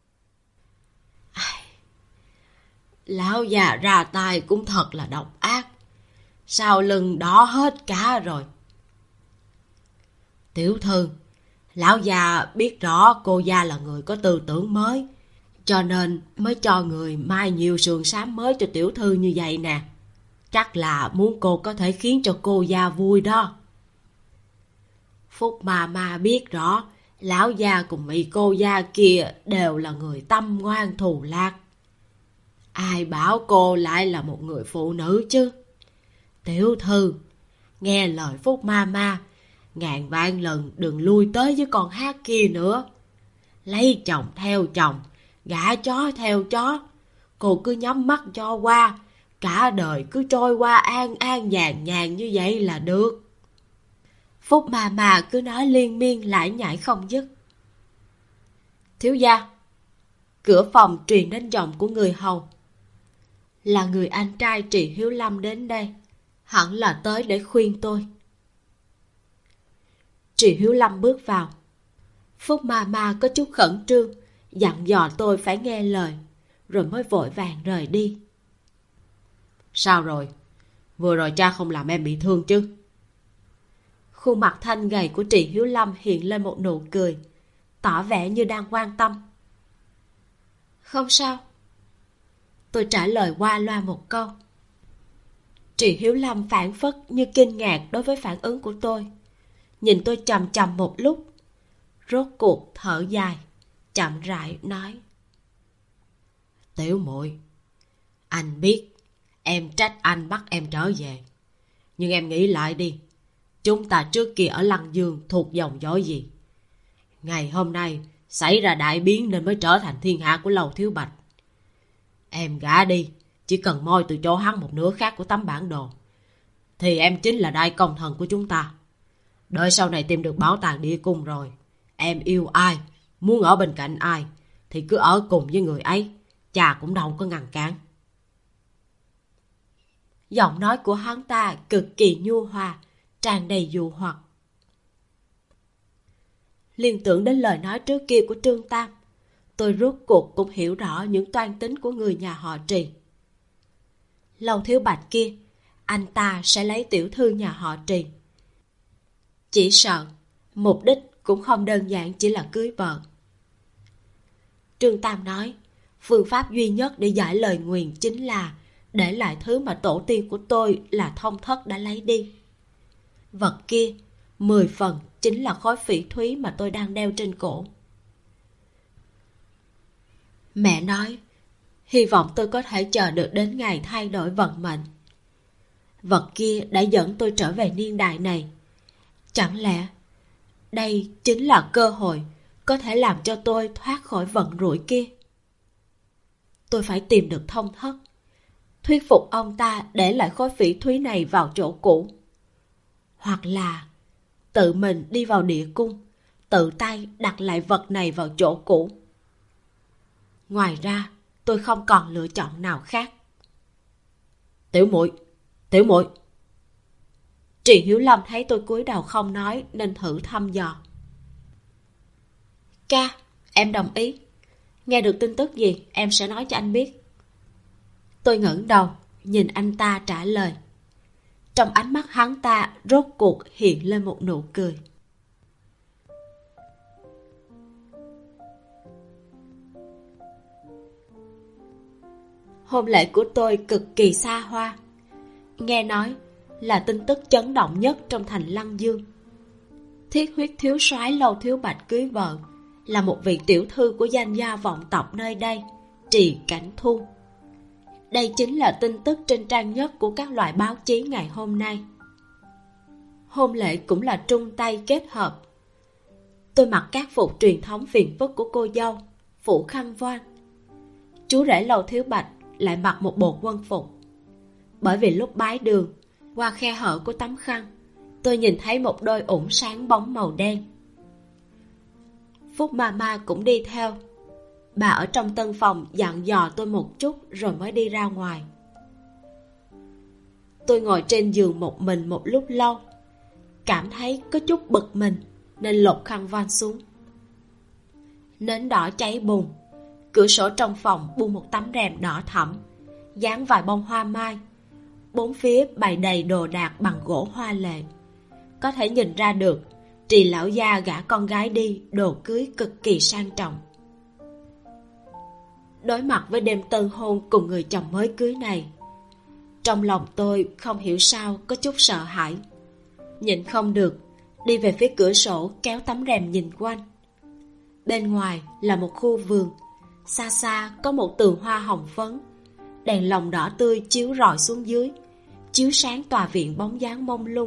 Speaker 1: Lão già ra tay cũng thật là độc ác, sau lưng đỏ hết cả rồi. Tiểu thư, lão già biết rõ cô gia là người có tư tưởng mới, cho nên mới cho người mai nhiều sườn xám mới cho tiểu thư như vậy nè. Chắc là muốn cô có thể khiến cho cô gia vui đó. Phúc ma biết rõ lão gia cùng vị cô gia kia đều là người tâm ngoan thù lạc. Ai bảo cô lại là một người phụ nữ chứ? Tiểu thư, nghe lời Phúc ma, ngàn vạn lần đừng lui tới với con Hát kia nữa. Lấy chồng theo chồng, gả chó theo chó, cô cứ nhắm mắt cho qua, cả đời cứ trôi qua an an nhàn nhàn như vậy là được. Phúc mà cứ nói liên miên lải nhải không dứt. Thiếu gia. Cửa phòng truyền đến giọng của người hầu. Là người anh trai Trì Hiếu Lâm đến đây, hẳn là tới để khuyên tôi. Trì Hiếu Lâm bước vào. Phúc ma có chút khẩn trương, dặn dò tôi phải nghe lời, rồi mới vội vàng rời đi. Sao rồi? Vừa rồi cha không làm em bị thương chứ? Khuôn mặt thanh gầy của Trì Hiếu Lâm hiện lên một nụ cười, tỏ vẻ như đang quan tâm. Không sao. Tôi trả lời qua loa một câu. Trì Hiếu Lâm phảng phất như kinh ngạc đối với phản ứng của tôi, nhìn tôi chằm chằm một lúc, rốt cuộc thở dài, chậm rãi nói: Tiểu muội, anh biết em trách anh bắt em trở về, nhưng em nghĩ lại đi, chúng ta trước kia ở Lăng Dương thuộc dòng dõi gì? Ngày hôm nay xảy ra đại biến nên mới trở thành thiên hạ của Lầu Thiếu Bạch. Em gả đi, chỉ cần moi từ chỗ hắn một nửa khác của tấm bản đồ, thì em chính là đại công thần của chúng ta. Đợi sau này tìm được bảo tàng địa cung rồi, em yêu ai, muốn ở bên cạnh ai thì cứ ở cùng với người ấy, cha cũng đâu có ngăn cản. Giọng nói của hắn ta cực kỳ nhu hòa, tràn đầy dụ hoặc. Liên tưởng đến lời nói trước kia của Trương Tam, tôi rốt cuộc cũng hiểu rõ những toan tính của người nhà họ Trì. Lầu Thiếu Bạch kia, anh ta sẽ lấy tiểu thư nhà họ Trì. Chỉ sợ mục đích cũng không đơn giản chỉ là cưới vợ. Trương Tam nói, phương pháp duy nhất để giải lời nguyền chính là để lại thứ mà tổ tiên của tôi là Thông Thất đã lấy đi. Vật kia 10 phần chính là khối phỉ thúy mà tôi đang đeo trên cổ. Mẹ nói, hy vọng tôi có thể chờ được đến ngày thay đổi vận mệnh. Vật kia đã dẫn tôi trở về niên đại này. Chẳng lẽ đây chính là cơ hội có thể làm cho tôi thoát khỏi vận rủi kia? Tôi phải tìm được Thông Thất, thuyết phục ông ta để lại khối phỉ thúy này vào chỗ cũ. Hoặc là tự mình đi vào địa cung, tự tay đặt lại vật này vào chỗ cũ. Ngoài ra, tôi không còn lựa chọn nào khác. Tiểu muội, tiểu muội. Trì Hiếu Lâm thấy tôi cúi đầu không nói nên thử thăm dò. Ca, em đồng ý. Nghe được tin tức gì em sẽ nói cho anh biết. Tôi ngẩng đầu nhìn anh ta trả lời. Trong ánh mắt hắn ta rốt cuộc hiện lên một nụ cười. Hôn lễ của tôi cực kỳ xa hoa. Nghe nói là tin tức chấn động nhất trong thành Lăng Dương. Thiết huyết thiếu soái Lầu Thiếu Bạch cưới vợ là một vị tiểu thư của danh gia vọng tộc nơi đây, Trì Cảnh Thu. Đây chính là tin tức trên trang nhất của các loại báo chí ngày hôm nay. Hôn lễ cũng là trung tây kết hợp. Tôi mặc các phục truyền thống phiền phức của cô dâu, phủ khăn voan. Chú rể Lầu Thiếu Bạch lại mặc một bộ quân phục. Bởi vì lúc bái đường, qua khe hở của tấm khăn, tôi nhìn thấy một đôi ủng sáng bóng màu đen. Phúc Mama cũng đi theo. Bà ở trong tân phòng dặn dò tôi một chút rồi mới đi ra ngoài. Tôi ngồi trên giường một mình một lúc lâu, cảm thấy có chút bực mình nên lột khăn voan xuống. Nến đỏ cháy bùng, cửa sổ trong phòng buông một tấm rèm đỏ thẫm, dán vài bông hoa mai. Bốn phía bày đầy đồ đạc bằng gỗ hoa lệ. Có thể nhìn ra được Trì lão gia gả con gái đi đồ cưới cực kỳ sang trọng. Đối mặt với đêm tân hôn cùng người chồng mới cưới này, trong lòng tôi không hiểu sao có chút sợ hãi. Nhịn không được, đi về phía cửa sổ kéo tấm rèm nhìn quanh. Bên ngoài là một khu vườn, xa xa có một tường hoa hồng phấn. Đèn lồng đỏ tươi chiếu rọi xuống dưới, chiếu sáng tòa viện bóng dáng mông lung.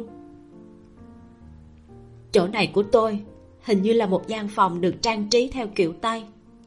Speaker 1: Chỗ này của tôi hình như là một gian phòng được trang trí theo kiểu Tây.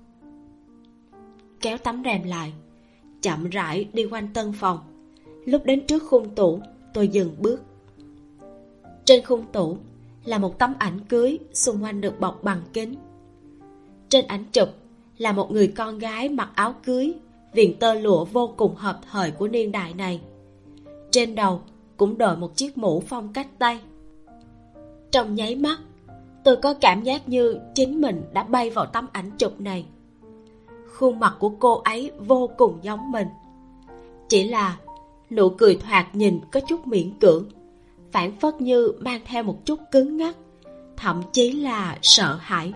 Speaker 1: Kéo tấm rèm lại, chậm rãi đi quanh tân phòng. Lúc đến trước khung tủ, tôi dừng bước. Trên khung tủ là một tấm ảnh cưới, xung quanh được bọc bằng kính. Trên ảnh chụp là một người con gái mặc áo cưới, viền tơ lụa vô cùng hợp thời của niên đại này. Trên đầu cũng đội một chiếc mũ phong cách Tây. Trong nháy mắt, tôi có cảm giác như chính mình đã bay vào tấm ảnh chụp này. Khuôn mặt của cô ấy vô cùng giống mình. Chỉ là nụ cười thoạt nhìn có chút miễn cưỡng, phảng phất như mang theo một chút cứng ngắc, thậm chí là sợ hãi.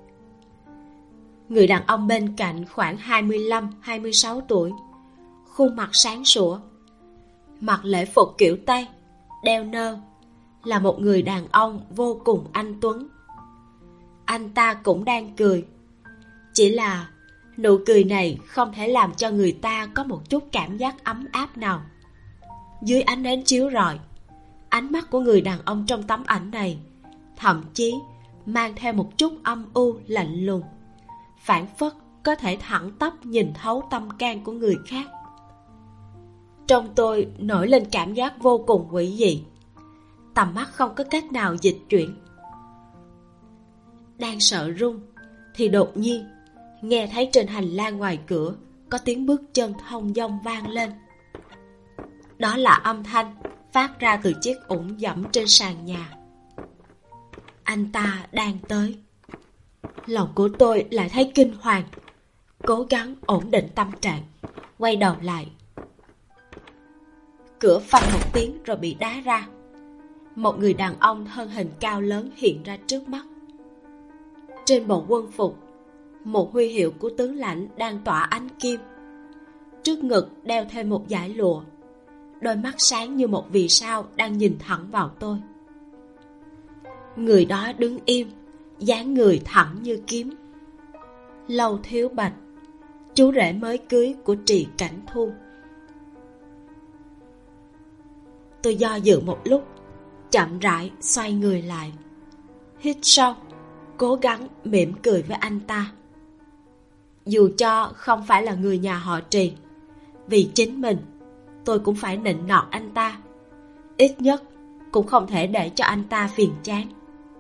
Speaker 1: Người đàn ông bên cạnh khoảng 25-26 tuổi, khuôn mặt sáng sủa, mặc lễ phục kiểu Tây, đeo nơ, là một người đàn ông vô cùng anh tuấn. Anh ta cũng đang cười, chỉ là nụ cười này không thể làm cho người ta có một chút cảm giác ấm áp nào. Dưới ánh nến chiếu rọi, ánh mắt của người đàn ông trong tấm ảnh này thậm chí mang theo một chút âm u lạnh lùng, phảng phất có thể thẳng tắp nhìn thấu tâm can của người khác. Trong tôi nổi lên cảm giác vô cùng quỷ dị, tầm mắt không có cách nào dịch chuyển. Đang sợ run thì đột nhiên nghe thấy trên hành lang ngoài cửa có tiếng bước chân thong dong vang lên. Đó là âm thanh phát ra từ chiếc ủng dẫm trên sàn nhà. Anh ta đang tới. Lòng của tôi lại thấy kinh hoàng, cố gắng ổn định tâm trạng, quay đầu lại. Cửa phanh một tiếng rồi bị đá ra. Một người đàn ông thân hình cao lớn hiện ra trước mắt. Trên bộ quân phục, một huy hiệu của tướng lãnh đang tỏa ánh kim. Trước ngực đeo thêm một dải lụa. Đôi mắt sáng như một vì sao đang nhìn thẳng vào tôi. Người đó đứng im, dáng người thẳng như kiếm. Lâu Thiếu Bạch, chú rể mới cưới của Trì Cảnh Thu. Tôi do dự một lúc, chậm rãi xoay người lại, hít sâu, cố gắng mỉm cười với anh ta. Dù cho không phải là người nhà họ Trì, vì chính mình tôi cũng phải nịnh nọt anh ta. Ít nhất cũng không thể để cho anh ta phiền chán.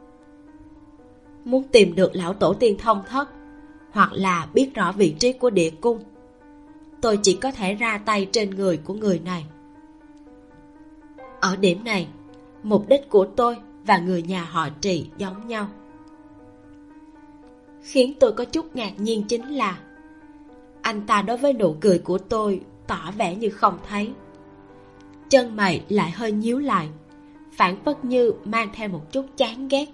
Speaker 1: Muốn tìm được lão tổ tiên thông thất, hoặc là biết rõ vị trí của địa cung, tôi chỉ có thể ra tay trên người của người này. Ở điểm này, mục đích của tôi và người nhà họ Trì giống nhau. Khiến tôi có chút ngạc nhiên chính là anh ta đối với nụ cười của tôi tỏ vẻ như không thấy. Chân mày lại hơi nhíu lại, phảng phất như mang theo một chút chán ghét.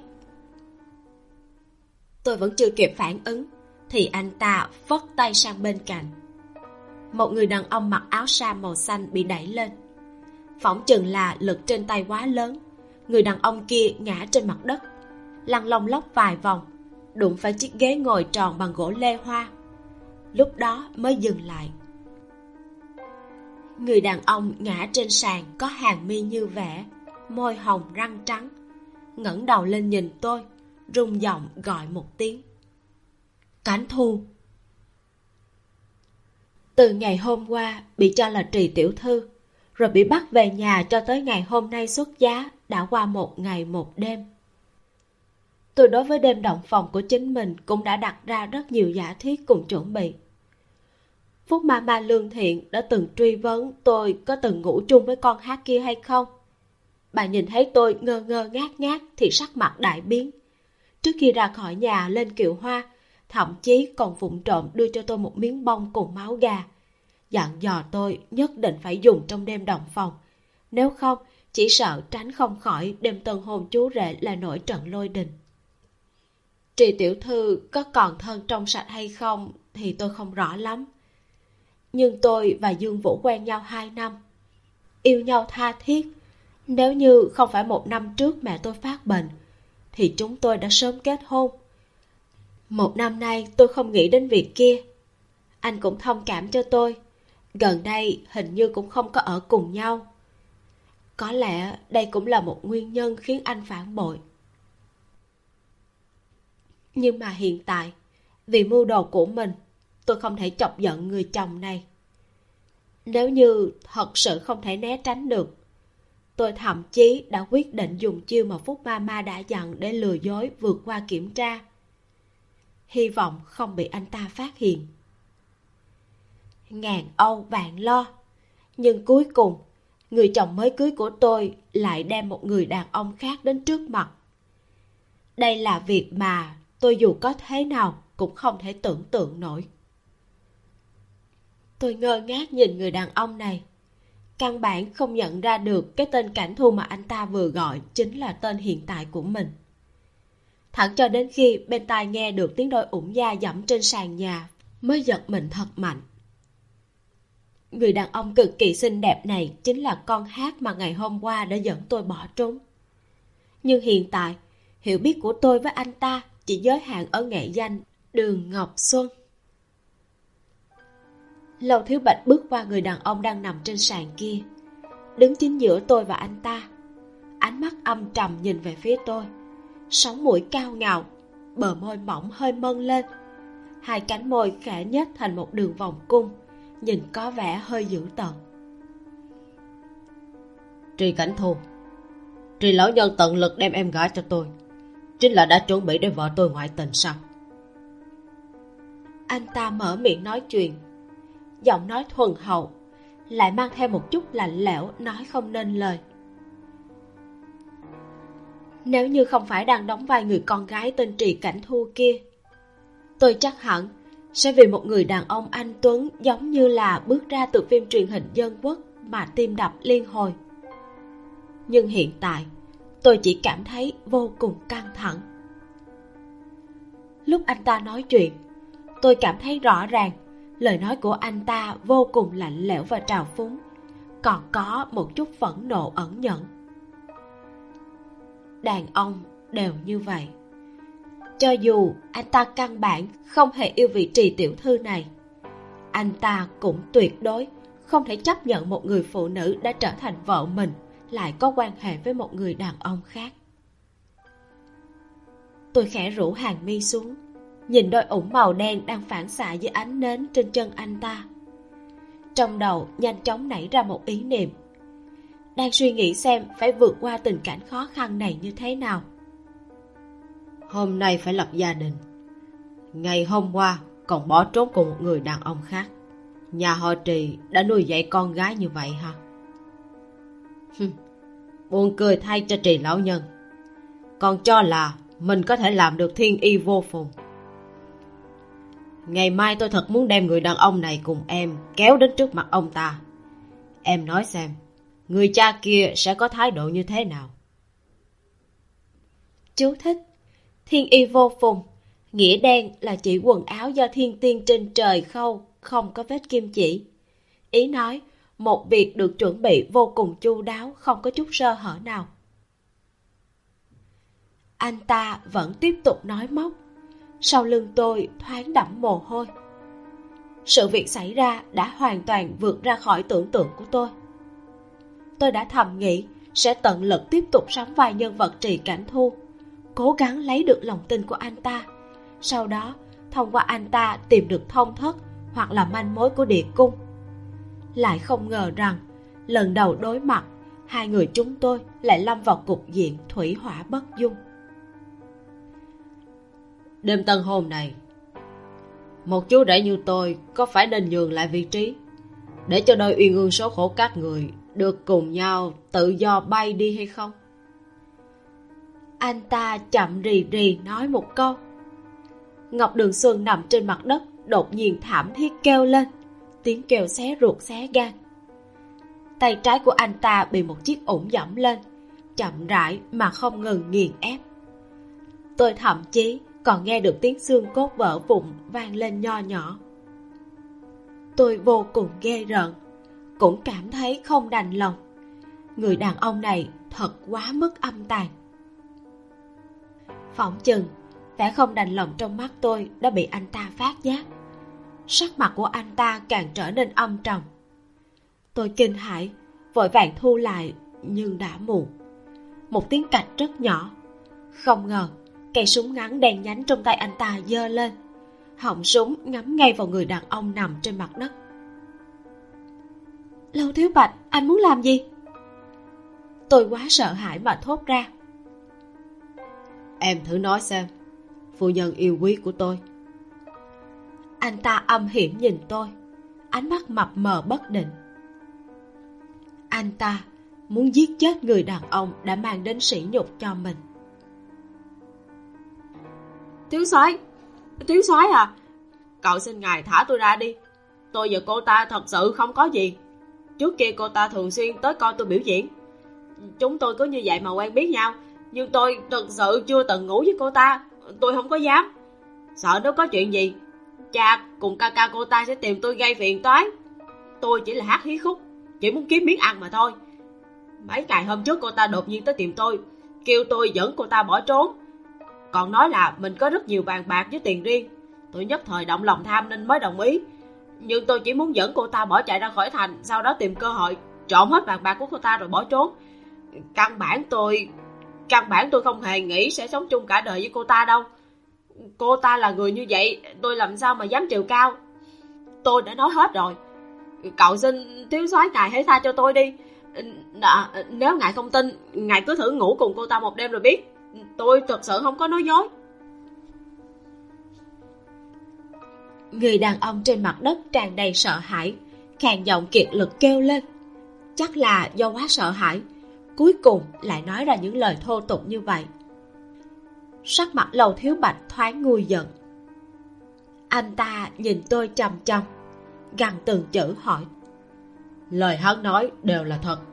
Speaker 1: Tôi vẫn chưa kịp phản ứng thì anh ta phất tay sang bên cạnh. Một người đàn ông mặc áo sa màu xanh bị đẩy lên. Phỏng chừng là lực trên tay quá lớn, người đàn ông kia ngã trên mặt đất, lăn lông lóc vài vòng, đụng phải chiếc ghế ngồi tròn bằng gỗ lê hoa. Lúc đó mới dừng lại. Người đàn ông ngã trên sàn có hàng mi như vẽ, môi hồng răng trắng, ngẩng đầu lên nhìn tôi, rung giọng gọi một tiếng: Cảnh Thu. Từ ngày hôm qua bị cho là Trì tiểu thư, rồi bị bắt về nhà cho tới ngày hôm nay xuất giá, đã qua 1 ngày 1 đêm. Tôi đối với đêm động phòng của chính mình cũng đã đặt ra rất nhiều giả thiết cùng chuẩn bị. Phúc Mama lương thiện đã từng truy vấn tôi có từng ngủ chung với con hát kia hay không. Bà nhìn thấy tôi ngơ ngơ ngác ngác thì sắc mặt đại biến. Trước khi ra khỏi nhà lên kiệu hoa, thậm chí còn vụng trộm đưa cho tôi một miếng bông cùng máu gà, dặn dò tôi nhất định phải dùng trong đêm động phòng, nếu không chỉ sợ tránh không khỏi đêm tân hôn chú rể là nổi trận lôi đình. Trì tiểu thư có còn thân trong sạch hay không thì tôi không rõ lắm, nhưng tôi và Dương Vũ quen nhau 2 năm, yêu nhau tha thiết. Nếu như không phải 1 năm trước mẹ tôi phát bệnh thì chúng tôi đã sớm kết hôn. 1 năm nay tôi không nghĩ đến việc kia. Anh cũng thông cảm cho tôi, gần đây hình như cũng không có ở cùng nhau. Có lẽ đây cũng là một nguyên nhân khiến anh phản bội. Nhưng mà hiện tại, vì mưu đồ của mình, tôi không thể chọc giận người chồng này. Nếu như thật sự không thể né tránh được, tôi thậm chí đã quyết định dùng chiêu mà Phúc Mama đã dặn để lừa dối vượt qua kiểm tra. Hy vọng không bị anh ta phát hiện. Ngàn âu vạn lo, nhưng cuối cùng người chồng mới cưới của tôi lại đem một người đàn ông khác đến trước mặt. Đây là việc mà tôi dù có thế nào cũng không thể tưởng tượng nổi. Tôi ngơ ngác nhìn người đàn ông này, căn bản không nhận ra được cái tên Cảnh Thu mà anh ta vừa gọi chính là tên hiện tại của mình. Thẳng cho đến khi bên tai nghe được tiếng đôi ủng da dẫm trên sàn nhà mới giật mình thật mạnh. Người đàn ông cực kỳ xinh đẹp này chính là con hát mà ngày hôm qua đã dẫn tôi bỏ trốn. Nhưng hiện tại, hiểu biết của tôi với anh ta chỉ giới hạn ở nghệ danh Đường Ngọc Xuân. Lâu Thiếu Bạch bước qua người đàn ông đang nằm trên sàn kia, đứng chính giữa tôi và anh ta. Ánh mắt âm trầm nhìn về phía tôi, sống mũi cao ngạo, bờ môi mỏng hơi mân lên, 2 cánh môi khẽ nhếch thành một đường vòng cung, nhìn có vẻ hơi dữ tợn.
Speaker 2: Trì Cảnh Thu, Trì lão nhân tận lực đem em gả cho tôi, chính là đã chuẩn bị để vợ tôi ngoại tình sao?
Speaker 1: Anh ta mở miệng nói chuyện, giọng nói thuần hậu, lại mang theo một chút lạnh lẽo, nói không nên lời. Nếu như không phải đang đóng vai người con gái tên Trì Cảnh Thu kia, tôi chắc hẳn sẽ vì một người đàn ông anh tuấn giống như là bước ra từ phim truyền hình dân quốc mà tim đập liên hồi. Nhưng hiện tại tôi chỉ cảm thấy vô cùng căng thẳng. Lúc anh ta nói chuyện, tôi cảm thấy rõ ràng lời nói của anh ta vô cùng lạnh lẽo và trào phúng, còn có một chút phẫn nộ ẩn nhẫn. Đàn ông đều như vậy. Cho dù anh ta căn bản không hề yêu vị Trì tiểu thư này, anh ta cũng tuyệt đối không thể chấp nhận một người phụ nữ đã trở thành vợ mình lại có quan hệ với một người đàn ông khác. Tôi khẽ rũ hàng mi xuống, nhìn đôi ủng màu đen đang phản xạ dưới ánh nến trên chân anh ta. Trong đầu nhanh chóng nảy ra một ý niệm, đang suy nghĩ xem phải vượt qua tình cảnh khó khăn này như thế nào.
Speaker 2: Hôm nay phải lập gia đình. Ngày hôm qua còn bỏ trốn cùng một người đàn ông khác. Nhà họ Trì đã nuôi dạy con gái như vậy hả? Buồn cười thay cho Trì lão nhân. Còn cho là mình có thể làm được thiên y vô phùng. Ngày mai tôi thật muốn đem người đàn ông này cùng em kéo đến trước mặt ông ta. Em nói xem, người cha kia sẽ có thái độ như thế nào?
Speaker 1: Chú thích: thiên y vô phùng, nghĩa đen là chỉ quần áo do thiên tiên trên trời khâu, không có vết kim chỉ. Ý nói, một việc được chuẩn bị vô cùng chu đáo, không có chút sơ hở nào. Anh ta vẫn tiếp tục nói móc. Sau lưng tôi thoáng đẫm mồ hôi. Sự việc xảy ra đã hoàn toàn vượt ra khỏi tưởng tượng của tôi. Tôi đã thầm nghĩ sẽ tận lực tiếp tục sắm vai nhân vật Trì Cảnh Thu, cố gắng lấy được lòng tin của anh ta, sau đó thông qua anh ta tìm được thông thất hoặc là manh mối của địa cung. Lại không ngờ rằng lần đầu đối mặt, hai người chúng tôi lại lâm vào cục diện thủy hỏa bất dung.
Speaker 2: Đêm tân hôn này, một chú rể như tôi có phải nên nhường lại vị trí để cho đôi uyên ương số khổ các người được cùng nhau tự do bay đi hay không?
Speaker 1: Anh ta chậm rì rì nói một câu. Ngọc Đường Xuân nằm trên mặt đất đột nhiên thảm thiết kêu lên, tiếng kêu xé ruột xé gan. Tay trái của anh ta bị một chiếc ủng giẫm lên, chậm rãi mà không ngừng nghiền ép. Tôi thậm chí còn nghe được tiếng xương cốt vỡ vụn vang lên nho nhỏ. Tôi vô cùng ghê rợn, cũng cảm thấy không đành lòng. Người đàn ông này thật quá mức âm tàn. Phỏng chừng vẻ không đành lòng trong mắt tôi đã bị anh ta phát giác. Sắc mặt của anh ta càng trở nên âm trầm. Tôi kinh hãi, vội vàng thu lại, nhưng đã muộn. Một tiếng cạch rất nhỏ. Không ngờ cây súng ngắn đen nhánh trong tay anh ta giơ lên, họng súng ngắm ngay vào người đàn ông nằm trên mặt đất. Lâu Thiếu Bạch, anh muốn làm gì? Tôi quá sợ hãi mà thốt ra.
Speaker 2: Em thử nói xem, phu nhân yêu quý của tôi.
Speaker 1: Anh ta âm hiểm nhìn tôi, ánh mắt mập mờ bất định. Anh ta muốn giết chết người đàn ông đã mang đến sỉ nhục cho mình.
Speaker 2: Thiếu soái à, cậu xin ngài thả tôi ra đi. Tôi và cô ta thật sự không có gì. Trước kia cô ta thường xuyên tới coi tôi biểu diễn. Chúng tôi cứ như vậy mà quen biết nhau. Nhưng tôi thật sự chưa từng ngủ với cô ta. Tôi không có dám. Sợ nếu có chuyện gì, cha cùng ca ca cô ta sẽ tìm tôi gây phiền toái. Tôi chỉ là hát hí khúc, chỉ muốn kiếm miếng ăn mà thôi. Mấy ngày hôm trước cô ta đột nhiên tới tìm tôi, kêu tôi dẫn cô ta bỏ trốn, còn nói là mình có rất nhiều vàng bạc với tiền riêng. Tôi nhất thời động lòng tham nên mới đồng ý. Nhưng tôi chỉ muốn dẫn cô ta bỏ chạy ra khỏi thành, sau đó tìm cơ hội trộm hết vàng bạc của cô ta rồi bỏ trốn. Căn bản tôi không hề nghĩ sẽ sống chung cả đời với cô ta đâu. Cô ta là người như vậy, tôi làm sao mà dám trèo cao. Tôi đã nói hết rồi. Cậu xin thiếu soái ngài hãy tha cho tôi đi. Nếu ngài không tin, ngài cứ thử ngủ cùng cô ta một đêm rồi biết. Tôi thật sự không có nói dối.
Speaker 1: Người đàn ông trên mặt đất tràn đầy sợ hãi, khàn giọng kiệt lực kêu lên. Chắc là do quá sợ hãi, cuối cùng lại nói ra những lời thô tục như vậy. Sắc mặt Lầu Thiếu Bạch thoáng nguôi giận. Anh ta nhìn tôi chằm chằm, gằn từng chữ hỏi:
Speaker 2: Lời hắn nói đều là thật.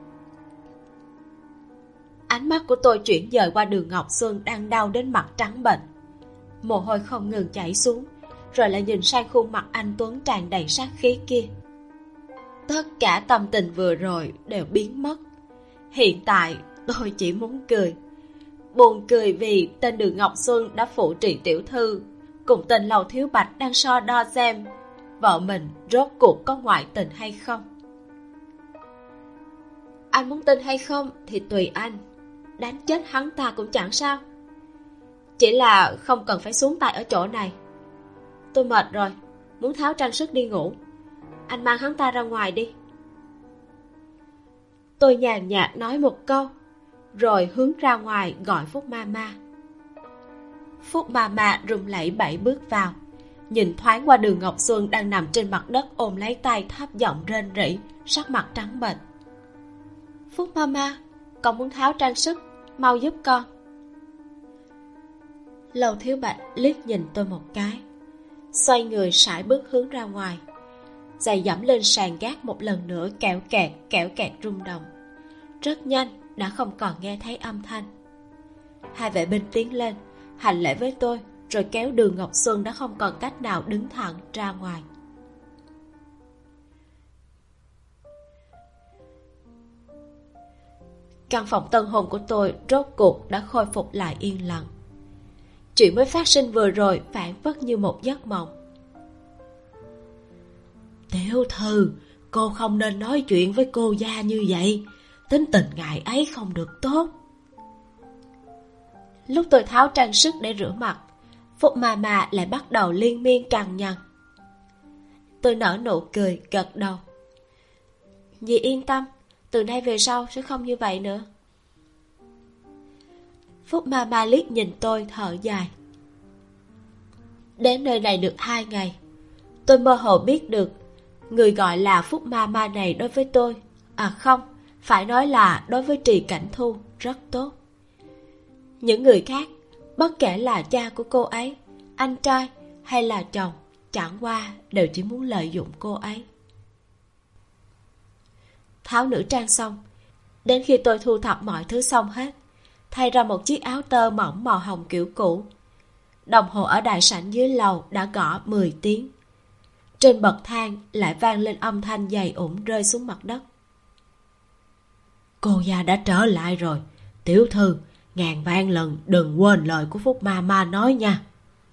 Speaker 1: Ánh mắt của tôi chuyển dời qua Đường Ngọc Xuân đang đau đến mặt trắng bệch, mồ hôi không ngừng chảy xuống, rồi lại nhìn sang khuôn mặt anh Tuấn tràn đầy sát khí kia. Tất cả tâm tình vừa rồi đều biến mất. Hiện tại tôi chỉ muốn cười. Buồn cười vì tên Đường Ngọc Xuân đã phụ trì tiểu thư cùng tên Lầu Thiếu Bạch đang so đo xem vợ mình rốt cuộc có ngoại tình hay không. Anh muốn tin hay không thì tùy anh, đánh chết hắn ta cũng chẳng sao. Chỉ là không cần phải xuống tay ở chỗ này. Tôi mệt rồi, muốn tháo trang sức đi ngủ. Anh mang hắn ta ra ngoài đi. Tôi nhàn nhạt nói một câu, rồi hướng ra ngoài gọi Phúc Mama. Phúc Mama run lẩy bẩy bước vào, nhìn thoáng qua Đường Ngọc Xuân đang nằm trên mặt đất ôm lấy tay, thấp giọng rên rỉ, sắc mặt trắng bệch. Phúc Mama, con muốn tháo trang sức, mau giúp con. Lầu Thiếu Bạch liếc nhìn tôi một cái, xoay người sải bước hướng ra ngoài. Giày dẫm lên sàn gác một lần nữa kẹo kẹt rung động. Rất nhanh đã không còn nghe thấy âm thanh. Hai vệ binh tiến lên hành lễ với tôi, rồi kéo Đường Ngọc Xuân đã không còn cách nào đứng thẳng ra ngoài. Căn phòng tân hôn của tôi rốt cuộc đã khôi phục lại yên lặng. Chuyện mới phát sinh vừa rồi phảng phất như một giấc mộng. Tiểu thư, cô không nên nói chuyện với cô gia như vậy. Tính tình ngài ấy không được tốt. Lúc tôi tháo trang sức để rửa mặt, Phúc Mama lại bắt đầu liên miên cằn nhằn. Tôi nở nụ cười, gật đầu. Dì yên tâm, từ nay về sau sẽ không như vậy nữa. Phúc Mama liếc nhìn tôi thở dài. Đến nơi này được 2 ngày, tôi mơ hồ biết được người gọi là Phúc Mama này đối với tôi, không, phải nói là đối với Trì Cảnh Thu rất tốt. Những người khác, bất kể là cha của cô ấy, anh trai hay là chồng, chẳng qua đều chỉ muốn lợi dụng cô ấy. Tháo nữ trang xong, đến khi tôi thu thập mọi thứ xong hết, thay ra một chiếc áo tơ mỏng màu hồng kiểu cũ, đồng hồ ở đại sảnh dưới lầu đã gõ 10 tiếng. Trên bậc thang lại vang lên âm thanh dày ủng rơi xuống mặt đất. Cô già đã trở lại rồi. Tiểu thư, ngàn vạn lần đừng quên lời của Phúc Mama nói nha.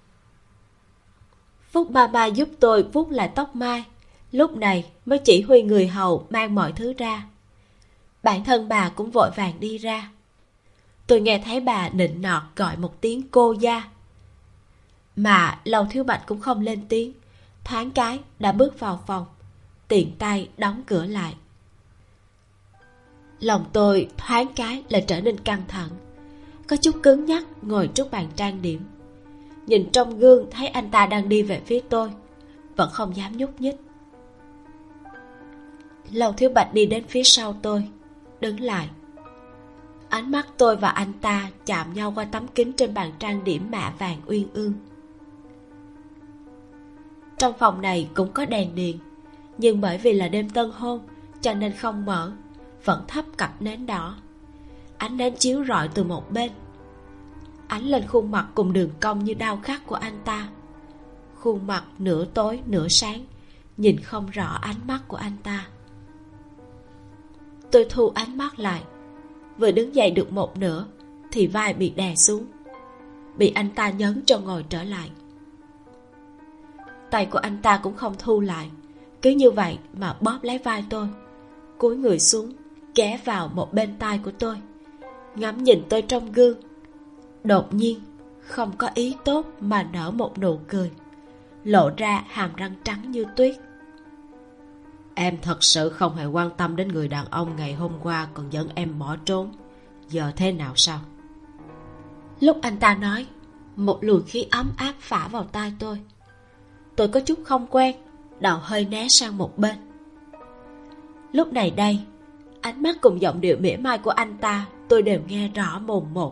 Speaker 1: Phúc Mama giúp tôi vuốt lại tóc mai, lúc này mới chỉ huy người hầu mang mọi thứ ra. Bản thân bà cũng vội vàng đi ra. Tôi nghe thấy bà nịnh nọt gọi một tiếng cô gia, mà Lầu Thiếu Bạch cũng không lên tiếng, thoáng cái đã bước vào phòng, tiện tay đóng cửa lại. Lòng tôi thoáng cái lại trở nên căng thẳng, có chút cứng nhắc ngồi trước bàn trang điểm. Nhìn trong gương thấy anh ta đang đi về phía tôi, vẫn không dám nhúc nhích. Lầu Thiếu Bạch đi đến phía sau tôi, đứng lại. Ánh mắt tôi và anh ta chạm nhau qua tấm kính trên bàn trang điểm mạ vàng uyên ương. Trong phòng này cũng có đèn điện, nhưng bởi vì là đêm tân hôn cho nên không mở, vẫn thắp cặp nến đỏ. Ánh nến chiếu rọi từ một bên, ánh lên khuôn mặt cùng đường cong như đao khắc của anh ta. Khuôn mặt nửa tối nửa sáng, nhìn không rõ ánh mắt của anh ta. Tôi thu ánh mắt lại, vừa đứng dậy được một nửa thì vai bị đè xuống, bị anh ta nhấn cho ngồi trở lại. Tay của anh ta cũng không thu lại, cứ như vậy mà bóp lấy vai tôi, cúi người xuống ghé vào một bên tai của tôi, ngắm nhìn tôi trong gương. Đột nhiên không có ý tốt mà nở một nụ cười, lộ ra hàm răng trắng như tuyết. Em thật sự không hề quan tâm đến người đàn ông ngày hôm qua còn dẫn em bỏ trốn, giờ thế nào sao? Lúc anh ta nói, một luồng khí ấm áp phả vào tai tôi. Tôi có chút không quen, đầu hơi né sang một bên. Lúc này đây, ánh mắt cùng giọng điệu mỉa mai của anh ta tôi đều nghe rõ mồn một.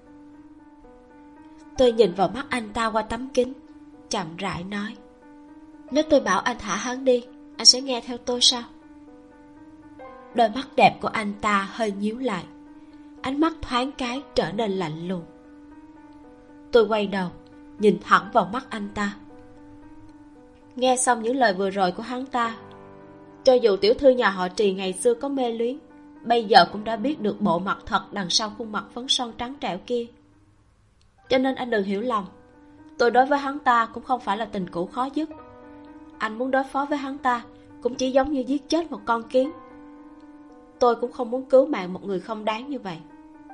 Speaker 1: Tôi nhìn vào mắt anh ta qua tấm kính, chậm rãi nói: Nếu tôi bảo anh thả hắn đi, anh sẽ nghe theo tôi sao? Đôi mắt đẹp của anh ta hơi nhíu lại, ánh mắt thoáng cái trở nên lạnh lùng. Tôi quay đầu, nhìn thẳng vào mắt anh ta. Nghe xong những lời vừa rồi của hắn ta, cho dù tiểu thư nhà họ Trì ngày xưa có mê luyến, bây giờ cũng đã biết được bộ mặt thật đằng sau khuôn mặt phấn son trắng trẻo kia. Cho nên anh đừng hiểu lầm, tôi đối với hắn ta cũng không phải là tình cũ khó dứt. Anh muốn đối phó với hắn ta cũng chỉ giống như giết chết một con kiến. Tôi cũng không muốn cứu mạng một người không đáng như vậy.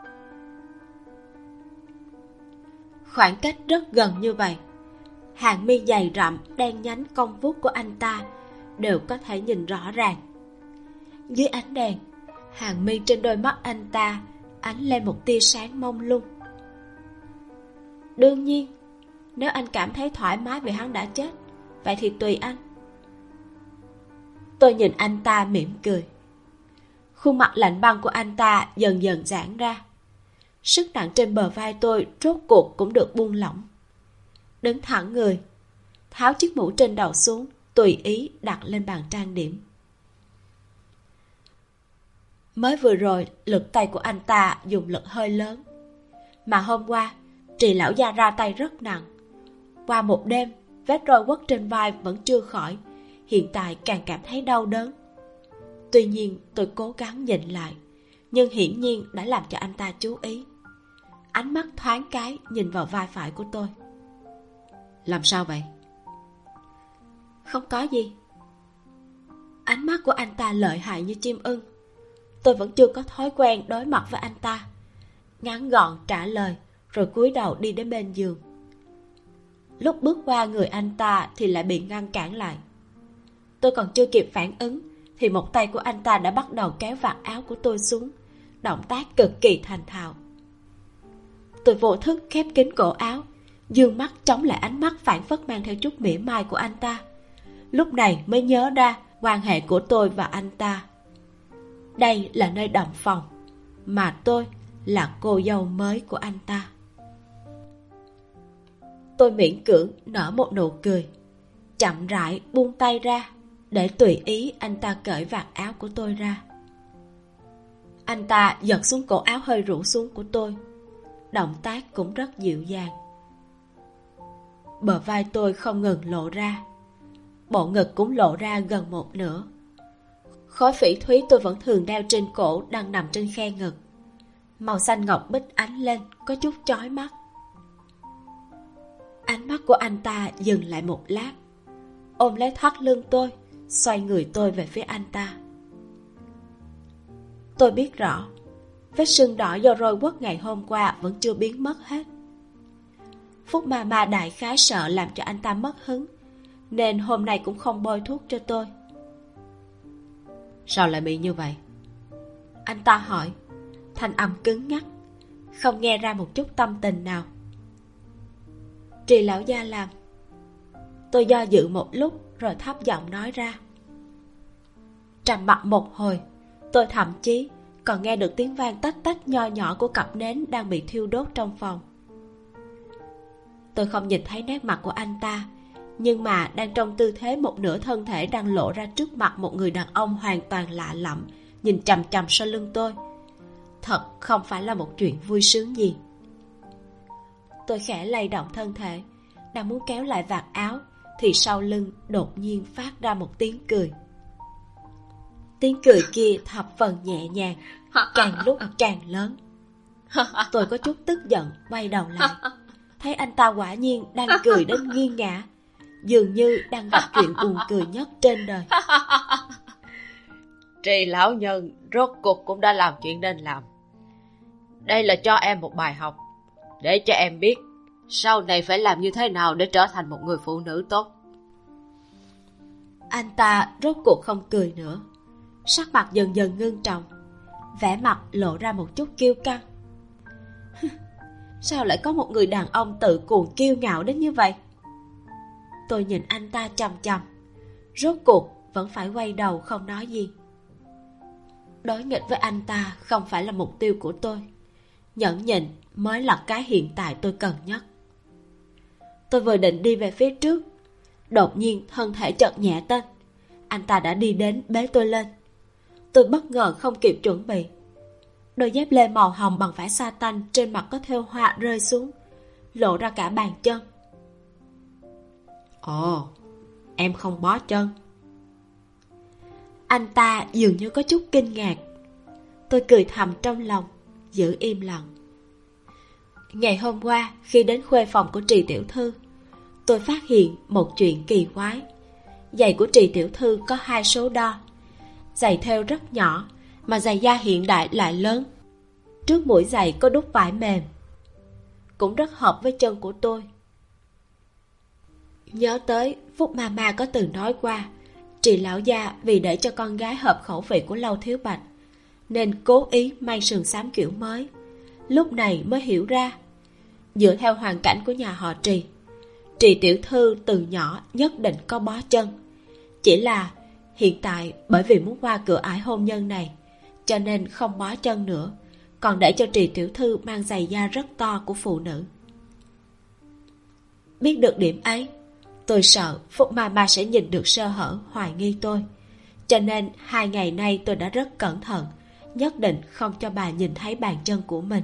Speaker 1: Khoảng cách rất gần như vậy, hàng mi dày rậm đen nhánh cong vút của anh ta đều có thể nhìn rõ ràng. Dưới ánh đèn, hàng mi trên đôi mắt anh ta ánh lên một tia sáng mông lung. Đương nhiên, nếu anh cảm thấy thoải mái vì hắn đã chết, vậy thì tùy anh. Tôi nhìn anh ta mỉm cười. Khuôn mặt lạnh băng của anh ta dần dần giãn ra. Sức nặng trên bờ vai tôi rốt cuộc cũng được buông lỏng. Đứng thẳng người, tháo chiếc mũ trên đầu xuống, tùy ý đặt lên bàn trang điểm. Mới vừa rồi, lực tay của anh ta dùng lực hơi lớn. Mà hôm qua, Trì lão gia ra tay rất nặng. Qua một đêm, vết roi quất trên vai vẫn chưa khỏi, hiện tại càng cảm thấy đau đớn. Tuy nhiên tôi cố gắng nhịn lại, nhưng hiển nhiên đã làm cho anh ta chú ý. Ánh mắt thoáng cái nhìn vào vai phải của tôi. Làm sao vậy? Không có gì. Ánh mắt của anh ta lợi hại như chim ưng. Tôi vẫn chưa có thói quen đối mặt với anh ta, ngắn gọn trả lời, rồi cúi đầu đi đến bên giường. Lúc bước qua người anh ta thì lại bị ngăn cản lại. Tôi còn chưa kịp phản ứng thì một tay của anh ta đã bắt đầu kéo vạt áo của tôi xuống, động tác cực kỳ thành thạo. Tôi vô thức khép kín cổ áo, dương mắt chống lại ánh mắt phảng phất mang theo chút mỉa mai của anh ta. Lúc này mới nhớ ra quan hệ của tôi và anh ta. Đây là nơi động phòng, mà tôi là cô dâu mới của anh ta. Tôi miễn cưỡng nở một nụ cười, chậm rãi buông tay ra để tùy ý anh ta cởi vạt áo của tôi ra. Anh ta giật xuống cổ áo hơi rũ xuống của tôi, động tác cũng rất dịu dàng. Bờ vai tôi không ngừng lộ ra, bộ ngực cũng lộ ra gần một nửa. Khối phỉ thúy tôi vẫn thường đeo trên cổ đang nằm trên khe ngực, màu xanh ngọc bích ánh lên có chút chói mắt. Ánh mắt của anh ta dừng lại một lát, ôm lấy thắt lưng tôi, xoay người tôi về phía anh ta. Tôi biết rõ, vết sưng đỏ do roi quất ngày hôm qua vẫn chưa biến mất hết. Phúc Mama đại khái sợ làm cho anh ta mất hứng, nên hôm nay cũng không bôi thuốc cho tôi. Sao lại bị như vậy? Anh ta hỏi, thanh âm cứng nhắc, không nghe ra một chút tâm tình nào. Trì lão gia làm. Tôi do dự một lúc rồi thấp giọng nói ra. Trầm mặc một hồi, tôi thậm chí còn nghe được tiếng vang tách tách nho nhỏ của cặp nến đang bị thiêu đốt trong phòng. Tôi không nhìn thấy nét mặt của anh ta, nhưng mà đang trong tư thế một nửa thân thể đang lộ ra trước mặt một người đàn ông hoàn toàn lạ lẫm, nhìn chằm chằm sau lưng tôi. Thật không phải là một chuyện vui sướng gì. Tôi khẽ lay động thân thể, đang muốn kéo lại vạt áo thì sau lưng đột nhiên phát ra một tiếng cười. Tiếng cười kia thập phần nhẹ nhàng, càng lúc càng lớn. Tôi có chút tức giận quay đầu lại, thấy anh ta quả nhiên đang cười đến nghiêng ngã, dường như đang gặp chuyện buồn cười nhất trên đời.
Speaker 2: Trì lão nhân rốt cuộc cũng đã làm chuyện nên làm. Đây là cho em một bài học, để cho em biết sau này phải làm như thế nào để trở thành một người phụ nữ tốt.
Speaker 1: Anh ta rốt cuộc không cười nữa, sắc mặt dần dần ngưng trọng, vẻ mặt lộ ra một chút kiêu căng. Sao lại có một người đàn ông tự cuồng kiêu ngạo đến như vậy? Tôi nhìn anh ta chằm chằm, rốt cuộc vẫn phải quay đầu không nói gì. Đối nghịch với anh ta không phải là mục tiêu của tôi, nhẫn nhịn mới là cái hiện tại tôi cần nhất. Tôi vừa định đi về phía trước, đột nhiên thân thể chợt nhẹ tên. Anh ta đã đi đến bế tôi lên. Tôi bất ngờ không kịp chuẩn bị. Đôi dép lê màu hồng bằng vải sa tanh trên mặt có thêu hoa rơi xuống, lộ ra cả bàn chân.
Speaker 2: Ồ, em không bó chân.
Speaker 1: Anh ta dường như có chút kinh ngạc. Tôi cười thầm trong lòng, giữ im lặng. Ngày hôm qua khi đến khuê phòng của Trì tiểu thư, tôi phát hiện một chuyện kỳ quái. Giày của Trì tiểu thư có 2 số đo. Giày thêu rất nhỏ, mà giày da hiện đại lại lớn. Trước mũi giày có đúc vải mềm, cũng rất hợp với chân của tôi. Nhớ tới Phúc Mama có từng nói qua, Trì lão gia vì để cho con gái hợp khẩu vị của Lâu Thiếu Bạch nên cố ý may sườn xám kiểu mới. Lúc này mới hiểu ra, dựa theo hoàn cảnh của nhà họ Trì, Trì tiểu thư từ nhỏ nhất định có bó chân. Chỉ là hiện tại bởi vì muốn qua cửa ải hôn nhân này, cho nên không bó chân nữa, còn để cho Trì tiểu thư mang giày da rất to của phụ nữ. Biết được điểm ấy, tôi sợ Phúc Mama sẽ nhìn được sơ hở, hoài nghi tôi. Cho nên 2 ngày nay tôi đã rất cẩn thận, nhất định không cho bà nhìn thấy bàn chân của mình.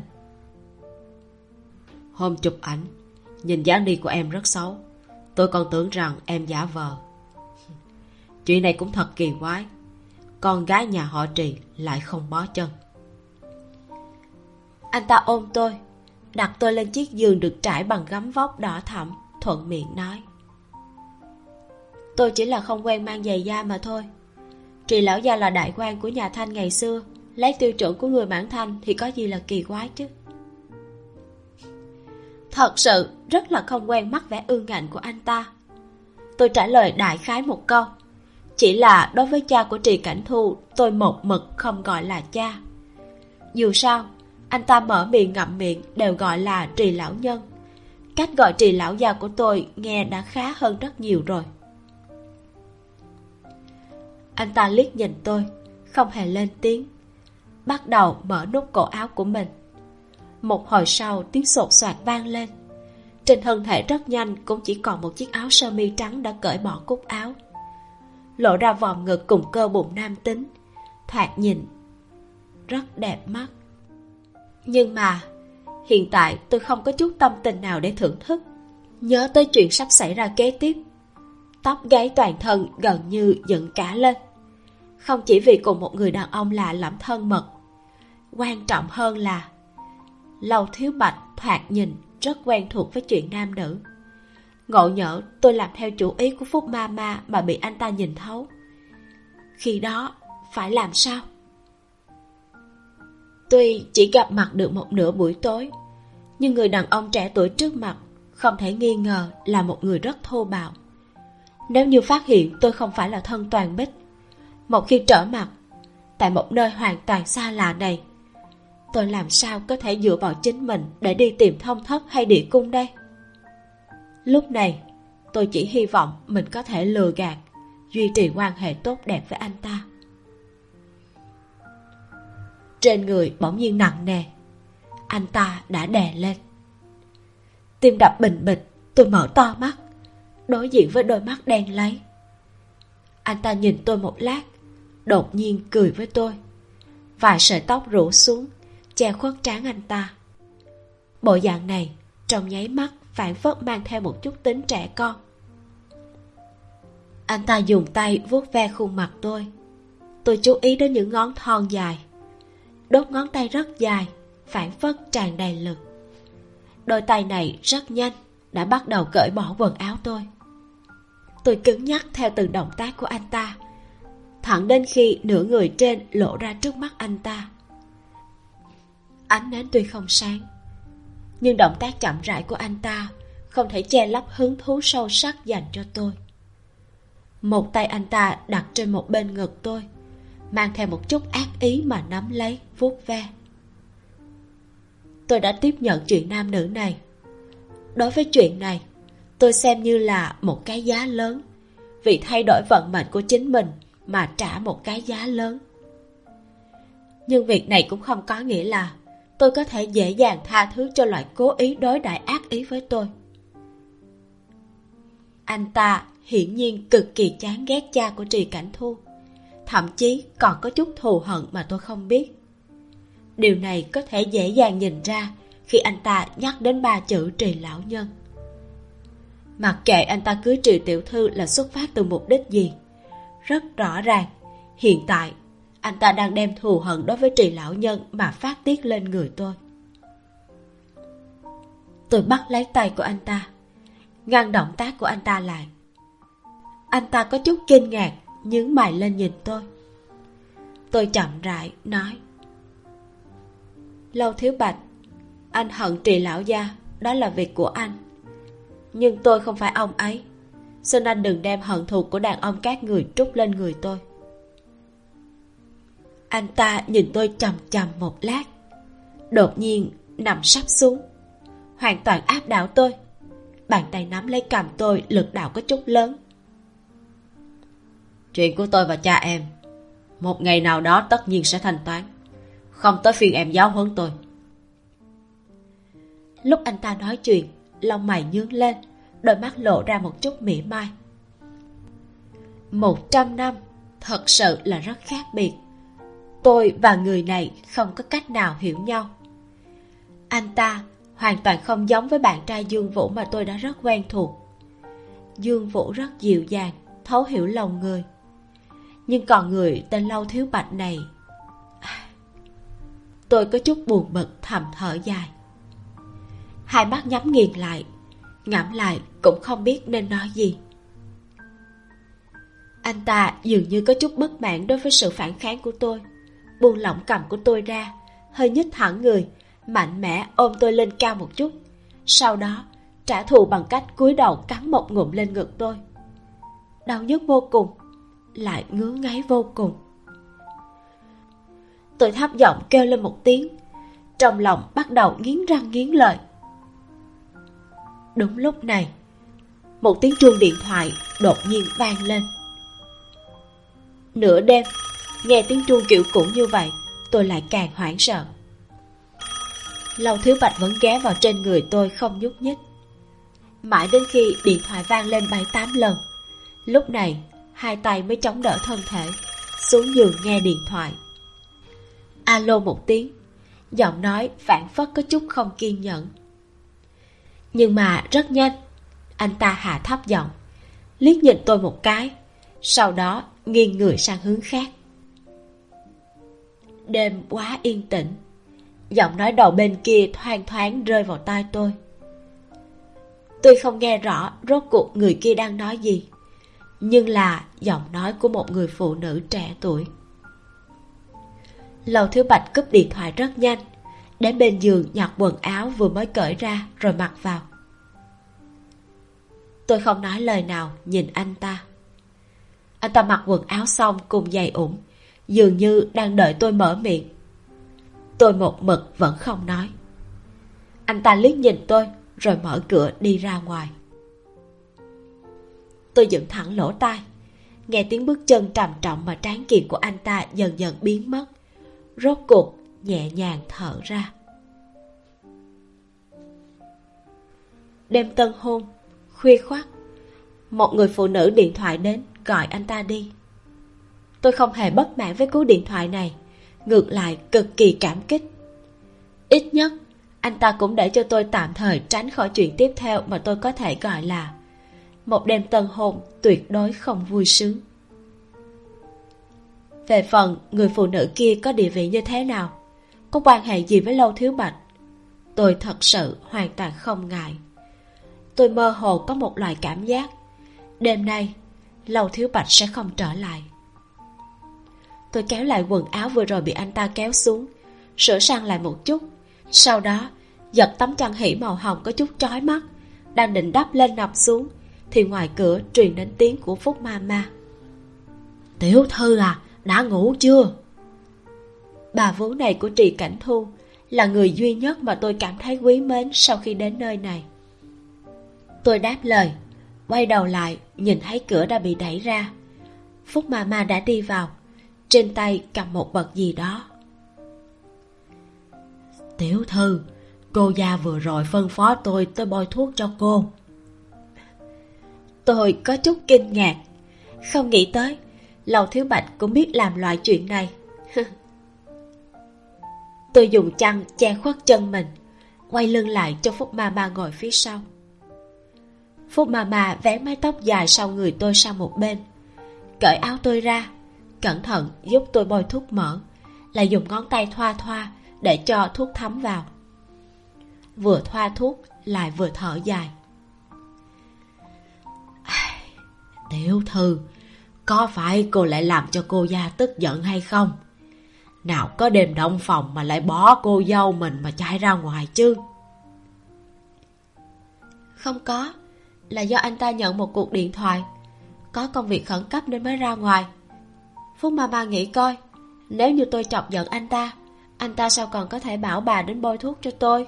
Speaker 2: Hôm chụp ảnh, nhìn dáng đi của em rất xấu. Tôi còn tưởng rằng em giả vờ. Chuyện này cũng thật kỳ quái. Con gái nhà họ Trì lại không bó chân.
Speaker 1: Anh ta ôm tôi, đặt tôi lên chiếc giường được trải bằng gấm vóc đỏ thẫm, thuận miệng nói: Tôi chỉ là không quen mang giày da mà thôi. Trì lão gia là đại quan của nhà Thanh ngày xưa, lấy tiêu chuẩn của người Mãn Thanh thì có gì là kỳ quái chứ. Thật sự rất là không quen mắt vẻ ương ngạnh của anh ta. Tôi trả lời đại khái một câu, chỉ là đối với cha của Trì Cảnh Thu, tôi một mực không gọi là cha. Dù sao anh ta mở miệng ngậm miệng đều gọi là Trì lão nhân. Cách gọi Trì lão gia của tôi nghe đã khá hơn rất nhiều rồi. Anh ta liếc nhìn tôi, không hề lên tiếng, bắt đầu mở nút cổ áo của mình. Một hồi sau tiếng sột soạt vang lên. Trên thân thể rất nhanh cũng chỉ còn một chiếc áo sơ mi trắng đã cởi bỏ cúc áo, lộ ra vòm ngực cùng cơ bụng nam tính, thoạt nhìn rất đẹp mắt. Nhưng mà hiện tại tôi không có chút tâm tình nào để thưởng thức. Nhớ tới chuyện sắp xảy ra kế tiếp, tóc gáy toàn thân gần như dựng cả lên. Không chỉ vì cùng một người đàn ông lạ lẫm thân mật, quan trọng hơn là Lâu Thiếu Bạch thoạt nhìn rất quen thuộc với chuyện nam nữ. Ngộ nhỡ tôi làm theo chủ ý của Phúc Mama mà bị anh ta nhìn thấu, khi đó phải làm sao? Tuy chỉ gặp mặt được một nửa buổi tối, nhưng người đàn ông trẻ tuổi trước mặt không thể nghi ngờ là một người rất thô bạo. Nếu như phát hiện tôi không phải là thân toàn bích, một khi trở mặt tại một nơi hoàn toàn xa lạ này, tôi làm sao có thể dựa vào chính mình để đi tìm Thông Thất hay Địa Cung đây? Lúc này tôi chỉ hy vọng mình có thể lừa gạt, duy trì quan hệ tốt đẹp với anh ta. Trên người bỗng nhiên nặng nề, anh ta đã đè lên. Tim đập bình bịch, tôi mở to mắt, đối diện với đôi mắt đen láy. Anh ta nhìn tôi một lát, đột nhiên cười với tôi. Vài sợi tóc rủ xuống, che khuất trán anh ta. Bộ dạng này trong nháy mắt phảng phất mang theo một chút tính trẻ con. Anh ta dùng tay vuốt ve khuôn mặt tôi. Tôi chú ý đến những ngón thon dài, đốt ngón tay rất dài, phảng phất tràn đầy lực. Đôi tay này rất nhanh đã bắt đầu cởi bỏ quần áo tôi. Tôi cứng nhắc theo từng động tác của anh ta, thẳng đến khi nửa người trên lộ ra trước mắt anh ta. Ánh nến tuy không sáng, nhưng động tác chậm rãi của anh ta không thể che lấp hứng thú sâu sắc dành cho tôi. Một tay anh ta đặt trên một bên ngực tôi, mang theo một chút ác ý mà nắm lấy, vuốt ve. Tôi đã tiếp nhận chuyện nam nữ này. Đối với chuyện này, tôi xem như là một cái giá lớn, vì thay đổi vận mệnh của chính mình mà trả một cái giá lớn. Nhưng việc này cũng không có nghĩa là tôi có thể dễ dàng tha thứ cho loại cố ý đối đãi ác ý với tôi. Anh ta hiển nhiên cực kỳ chán ghét cha của Trì Cảnh Thu, thậm chí còn có chút thù hận mà tôi không biết. Điều này có thể dễ dàng nhìn ra khi anh ta nhắc đến 3 chữ Trì lão nhân. Mặc kệ anh ta cưới Trì tiểu thư là xuất phát từ mục đích gì, rất rõ ràng hiện tại anh ta đang đem thù hận đối với Trì lão nhân mà phát tiết lên người tôi. Tôi bắt lấy tay của anh ta, ngăn động tác của anh ta lại. Anh ta có chút kinh ngạc, nhướng mày lên nhìn tôi. Tôi chậm rãi nói: Lâu Thiếu Bạch, anh hận Trì lão gia, đó là việc của anh. Nhưng tôi không phải ông ấy, xin anh đừng đem hận thù của đàn ông các người trút lên người tôi. Anh ta nhìn tôi chằm chằm một lát, đột nhiên nằm sắp xuống, hoàn toàn áp đảo tôi. Bàn tay nắm lấy cằm tôi, lực đạo có chút lớn. Chuyện của tôi và cha em, một ngày nào đó tất nhiên sẽ thanh toán, không tới phiên em giáo huấn tôi. Lúc anh ta nói chuyện, lông mày nhướng lên, đôi mắt lộ ra một chút mỉa mai. 100 năm thật sự là rất khác biệt. Tôi và người này không có cách nào hiểu nhau. Anh ta hoàn toàn không giống với bạn trai Dương Vũ mà tôi đã rất quen thuộc. Dương Vũ rất dịu dàng, thấu hiểu lòng người. Nhưng còn người tên Lâu Thiếu Bạch này, tôi có chút buồn bực thầm thở dài. Hai mắt nhắm nghiền lại, ngẫm lại cũng không biết nên nói gì. Anh ta dường như có chút bất mãn đối với sự phản kháng của tôi, buông lỏng cầm của tôi ra, hơi nhích thẳng người, mạnh mẽ ôm tôi lên cao một chút, sau đó trả thù bằng cách cúi đầu cắn một ngụm lên ngực tôi. Đau nhức vô cùng, lại ngứa ngáy vô cùng. Tôi thấp giọng kêu lên một tiếng, trong lòng bắt đầu nghiến răng nghiến lợi. Đúng lúc này, một tiếng chuông điện thoại đột nhiên vang lên. Nửa đêm, nghe tiếng chuông kiểu cũ như vậy, tôi lại càng hoảng sợ. Lâu Thiếu Bạch vẫn ghé vào trên người tôi không nhúc nhích, mãi đến khi điện thoại vang lên 7-8 lần, lúc này hai tay mới chống đỡ thân thể, xuống giường nghe điện thoại. Alo một tiếng, giọng nói phảng phất có chút không kiên nhẫn. Nhưng mà rất nhanh, anh ta hạ thấp giọng, liếc nhìn tôi một cái, sau đó nghiêng người sang hướng khác. Đêm quá yên tĩnh, giọng nói đầu bên kia thoang thoáng rơi vào tai tôi. Tôi không nghe rõ rốt cuộc người kia đang nói gì, nhưng là giọng nói của một người phụ nữ trẻ tuổi. Lâu Thiếu Bạch cúp điện thoại rất nhanh, đến bên giường nhặt quần áo vừa mới cởi ra rồi mặc vào. Tôi không nói lời nào nhìn anh ta. Anh ta mặc quần áo xong cùng giày ủng, dường như đang đợi tôi mở miệng. Tôi một mực vẫn không nói. Anh ta liếc nhìn tôi rồi mở cửa đi ra ngoài. Tôi dựng thẳng lỗ tai, nghe tiếng bước chân trầm trọng mà tráng kiện của anh ta dần dần biến mất, rốt cuộc nhẹ nhàng thở ra. Đêm tân hôn, khuya khoắt, một người phụ nữ điện thoại đến gọi anh ta đi. Tôi không hề bất mãn với cú điện thoại này, ngược lại cực kỳ cảm kích. Ít nhất anh ta cũng để cho tôi tạm thời tránh khỏi chuyện tiếp theo mà tôi có thể gọi là một đêm tân hôn tuyệt đối không vui sướng. Về phần người phụ nữ kia có địa vị như thế nào, có quan hệ gì với Lâu Thiếu Bạch, tôi thật sự hoàn toàn không ngại. Tôi mơ hồ có một loại cảm giác đêm nay Lâu Thiếu Bạch sẽ không trở lại. Tôi kéo lại quần áo vừa rồi bị anh ta kéo xuống, sửa sang lại một chút, sau đó giật tấm chăn hỉ màu hồng có chút chói mắt, đang định đắp lên nằm xuống thì ngoài cửa truyền đến tiếng của Phúc Mama. Tiểu thư à, đã ngủ chưa? Bà vú này của Trì Cảnh Thu là người duy nhất mà tôi cảm thấy quý mến sau khi đến nơi này. Tôi đáp lời, quay đầu lại nhìn thấy cửa đã bị đẩy ra. Phúc Mama đã đi vào, trên tay cầm một vật gì đó. Tiểu thư, cô già vừa rồi phân phó tôi tới bôi thuốc cho cô. Tôi có chút kinh ngạc, không nghĩ tới Lầu Thiếu Bạch cũng biết làm loại chuyện này. Tôi dùng chăn che khuất chân mình, quay lưng lại cho Phúc Mama ngồi phía sau. Phúc Mama vén mái tóc dài sau người tôi sang một bên, cởi áo tôi ra, cẩn thận giúp tôi bôi thuốc mỡ, lại dùng ngón tay thoa thoa để cho thuốc thấm vào. Vừa thoa thuốc lại vừa thở dài. Tiểu thư, có phải cô lại làm cho cô gia tức giận hay không? Nào có đêm động phòng mà lại bỏ cô dâu mình mà chạy ra ngoài chứ? Không có, là do anh ta nhận một cuộc điện thoại, có công việc khẩn cấp nên mới ra ngoài. Phúc Mama nghĩ coi, nếu như tôi chọc giận anh ta sao còn có thể bảo bà đến bôi thuốc cho tôi?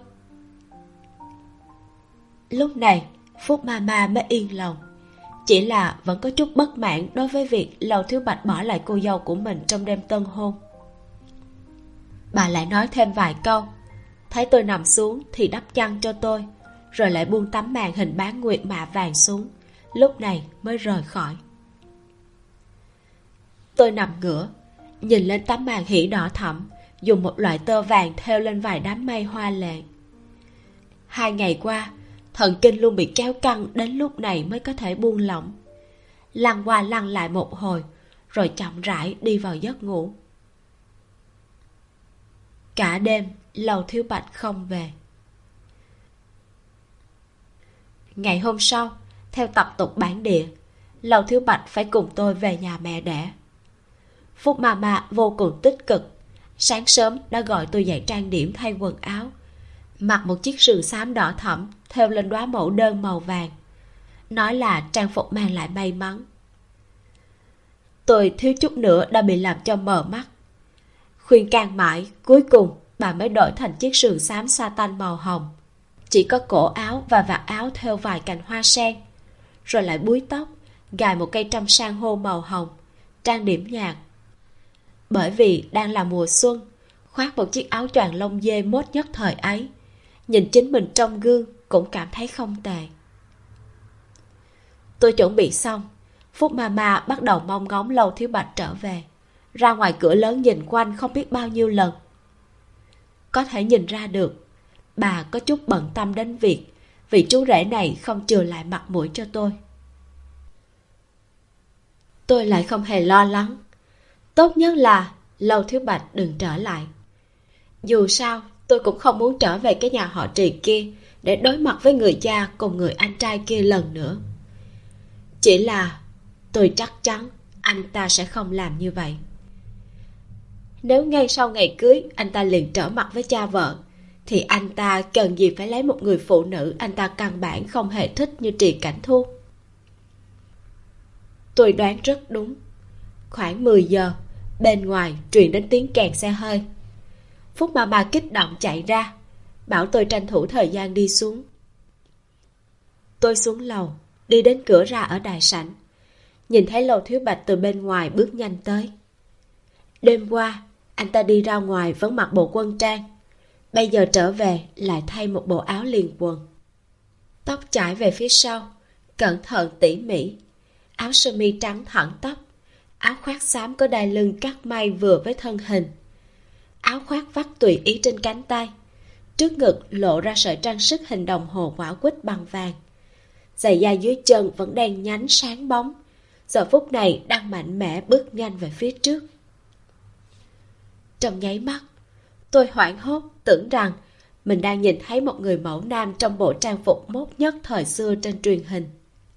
Speaker 1: Lúc này Phúc Mama mới yên lòng, chỉ là vẫn có chút bất mãn đối với việc Lầu Thiếu Bạch bỏ lại cô dâu của mình trong đêm tân hôn. Bà lại nói thêm vài câu, thấy tôi nằm xuống thì đắp chăn cho tôi, rồi lại buông tấm màn hình bán nguyệt mạ vàng xuống, lúc này mới rời khỏi. Tôi nằm ngửa, nhìn lên tấm màn hỉ đỏ thẫm, dùng một loại tơ vàng thêu lên vài đám mây hoa lệ. 2 ngày qua, thần kinh luôn bị kéo căng, đến lúc này mới có thể buông lỏng. Lăn qua lăn lại một hồi, rồi chậm rãi đi vào giấc ngủ. Cả đêm, Lầu Thiếu Bạch không về. Ngày hôm sau, theo tập tục bản địa, Lầu Thiếu Bạch phải cùng tôi về nhà mẹ đẻ. Phúc Mama vô cùng tích cực, sáng sớm đã gọi tôi dậy trang điểm thay quần áo, mặc một chiếc sườn xám đỏ thẫm thêu lên đóa mẫu đơn màu vàng, nói là trang phục mang lại may mắn. Tôi thiếu chút nữa đã bị làm cho mờ mắt. Khuyên can mãi, cuối cùng bà mới đổi thành chiếc sườn xám sa tanh màu hồng, chỉ có cổ áo và vạt áo thêu vài cành hoa sen, rồi lại búi tóc, gài một cây trăm san hô màu hồng, trang điểm nhạt. Bởi vì đang là mùa xuân, khoác một chiếc áo choàng lông dê mốt nhất thời ấy, nhìn chính mình trong gương cũng cảm thấy không tệ. Tôi chuẩn bị xong, Phúc Mama bắt đầu mong ngóng Lầu Thiếu Bạch trở về, ra ngoài cửa lớn nhìn quanh không biết bao nhiêu lần. Có thể nhìn ra được bà có chút bận tâm đến việc vị chú rể này không chừa lại mặt mũi cho tôi. Tôi lại không hề lo lắng. Tốt nhất là Lầu Thiếu Bạch đừng trở lại. Dù sao tôi cũng không muốn trở về cái nhà họ Trì kia để đối mặt với người cha cùng người anh trai kia lần nữa. Chỉ là tôi chắc chắn anh ta sẽ không làm như vậy. Nếu ngay sau ngày cưới anh ta liền trở mặt với cha vợ, thì anh ta cần gì phải lấy một người phụ nữ anh ta căn bản không hề thích như Trì Cảnh Thu. Tôi đoán rất đúng. Khoảng 10 giờ, bên ngoài truyền đến tiếng kèn xe hơi. Phúc Mama kích động chạy ra, bảo tôi tranh thủ thời gian đi xuống. Tôi xuống lầu, đi đến cửa ra ở đại sảnh, nhìn thấy Lầu Thiếu Bạch từ bên ngoài bước nhanh tới. Đêm qua anh ta đi ra ngoài vẫn mặc bộ quân trang, bây giờ trở về lại thay một bộ áo liền quần, tóc chải về phía sau, cẩn thận tỉ mỉ, áo sơ mi trắng thẳng tắp, áo khoác xám có đai lưng cắt may vừa với thân hình, áo khoác vắt tùy ý trên cánh tay, trước ngực lộ ra sợi trang sức hình đồng hồ quả quýt bằng vàng, giày da dưới chân vẫn đen nhánh sáng bóng, giờ phút này đang mạnh mẽ bước nhanh về phía trước. Trong nháy mắt, tôi hoảng hốt tưởng rằng mình đang nhìn thấy một người mẫu nam trong bộ trang phục mốt nhất thời xưa trên truyền hình.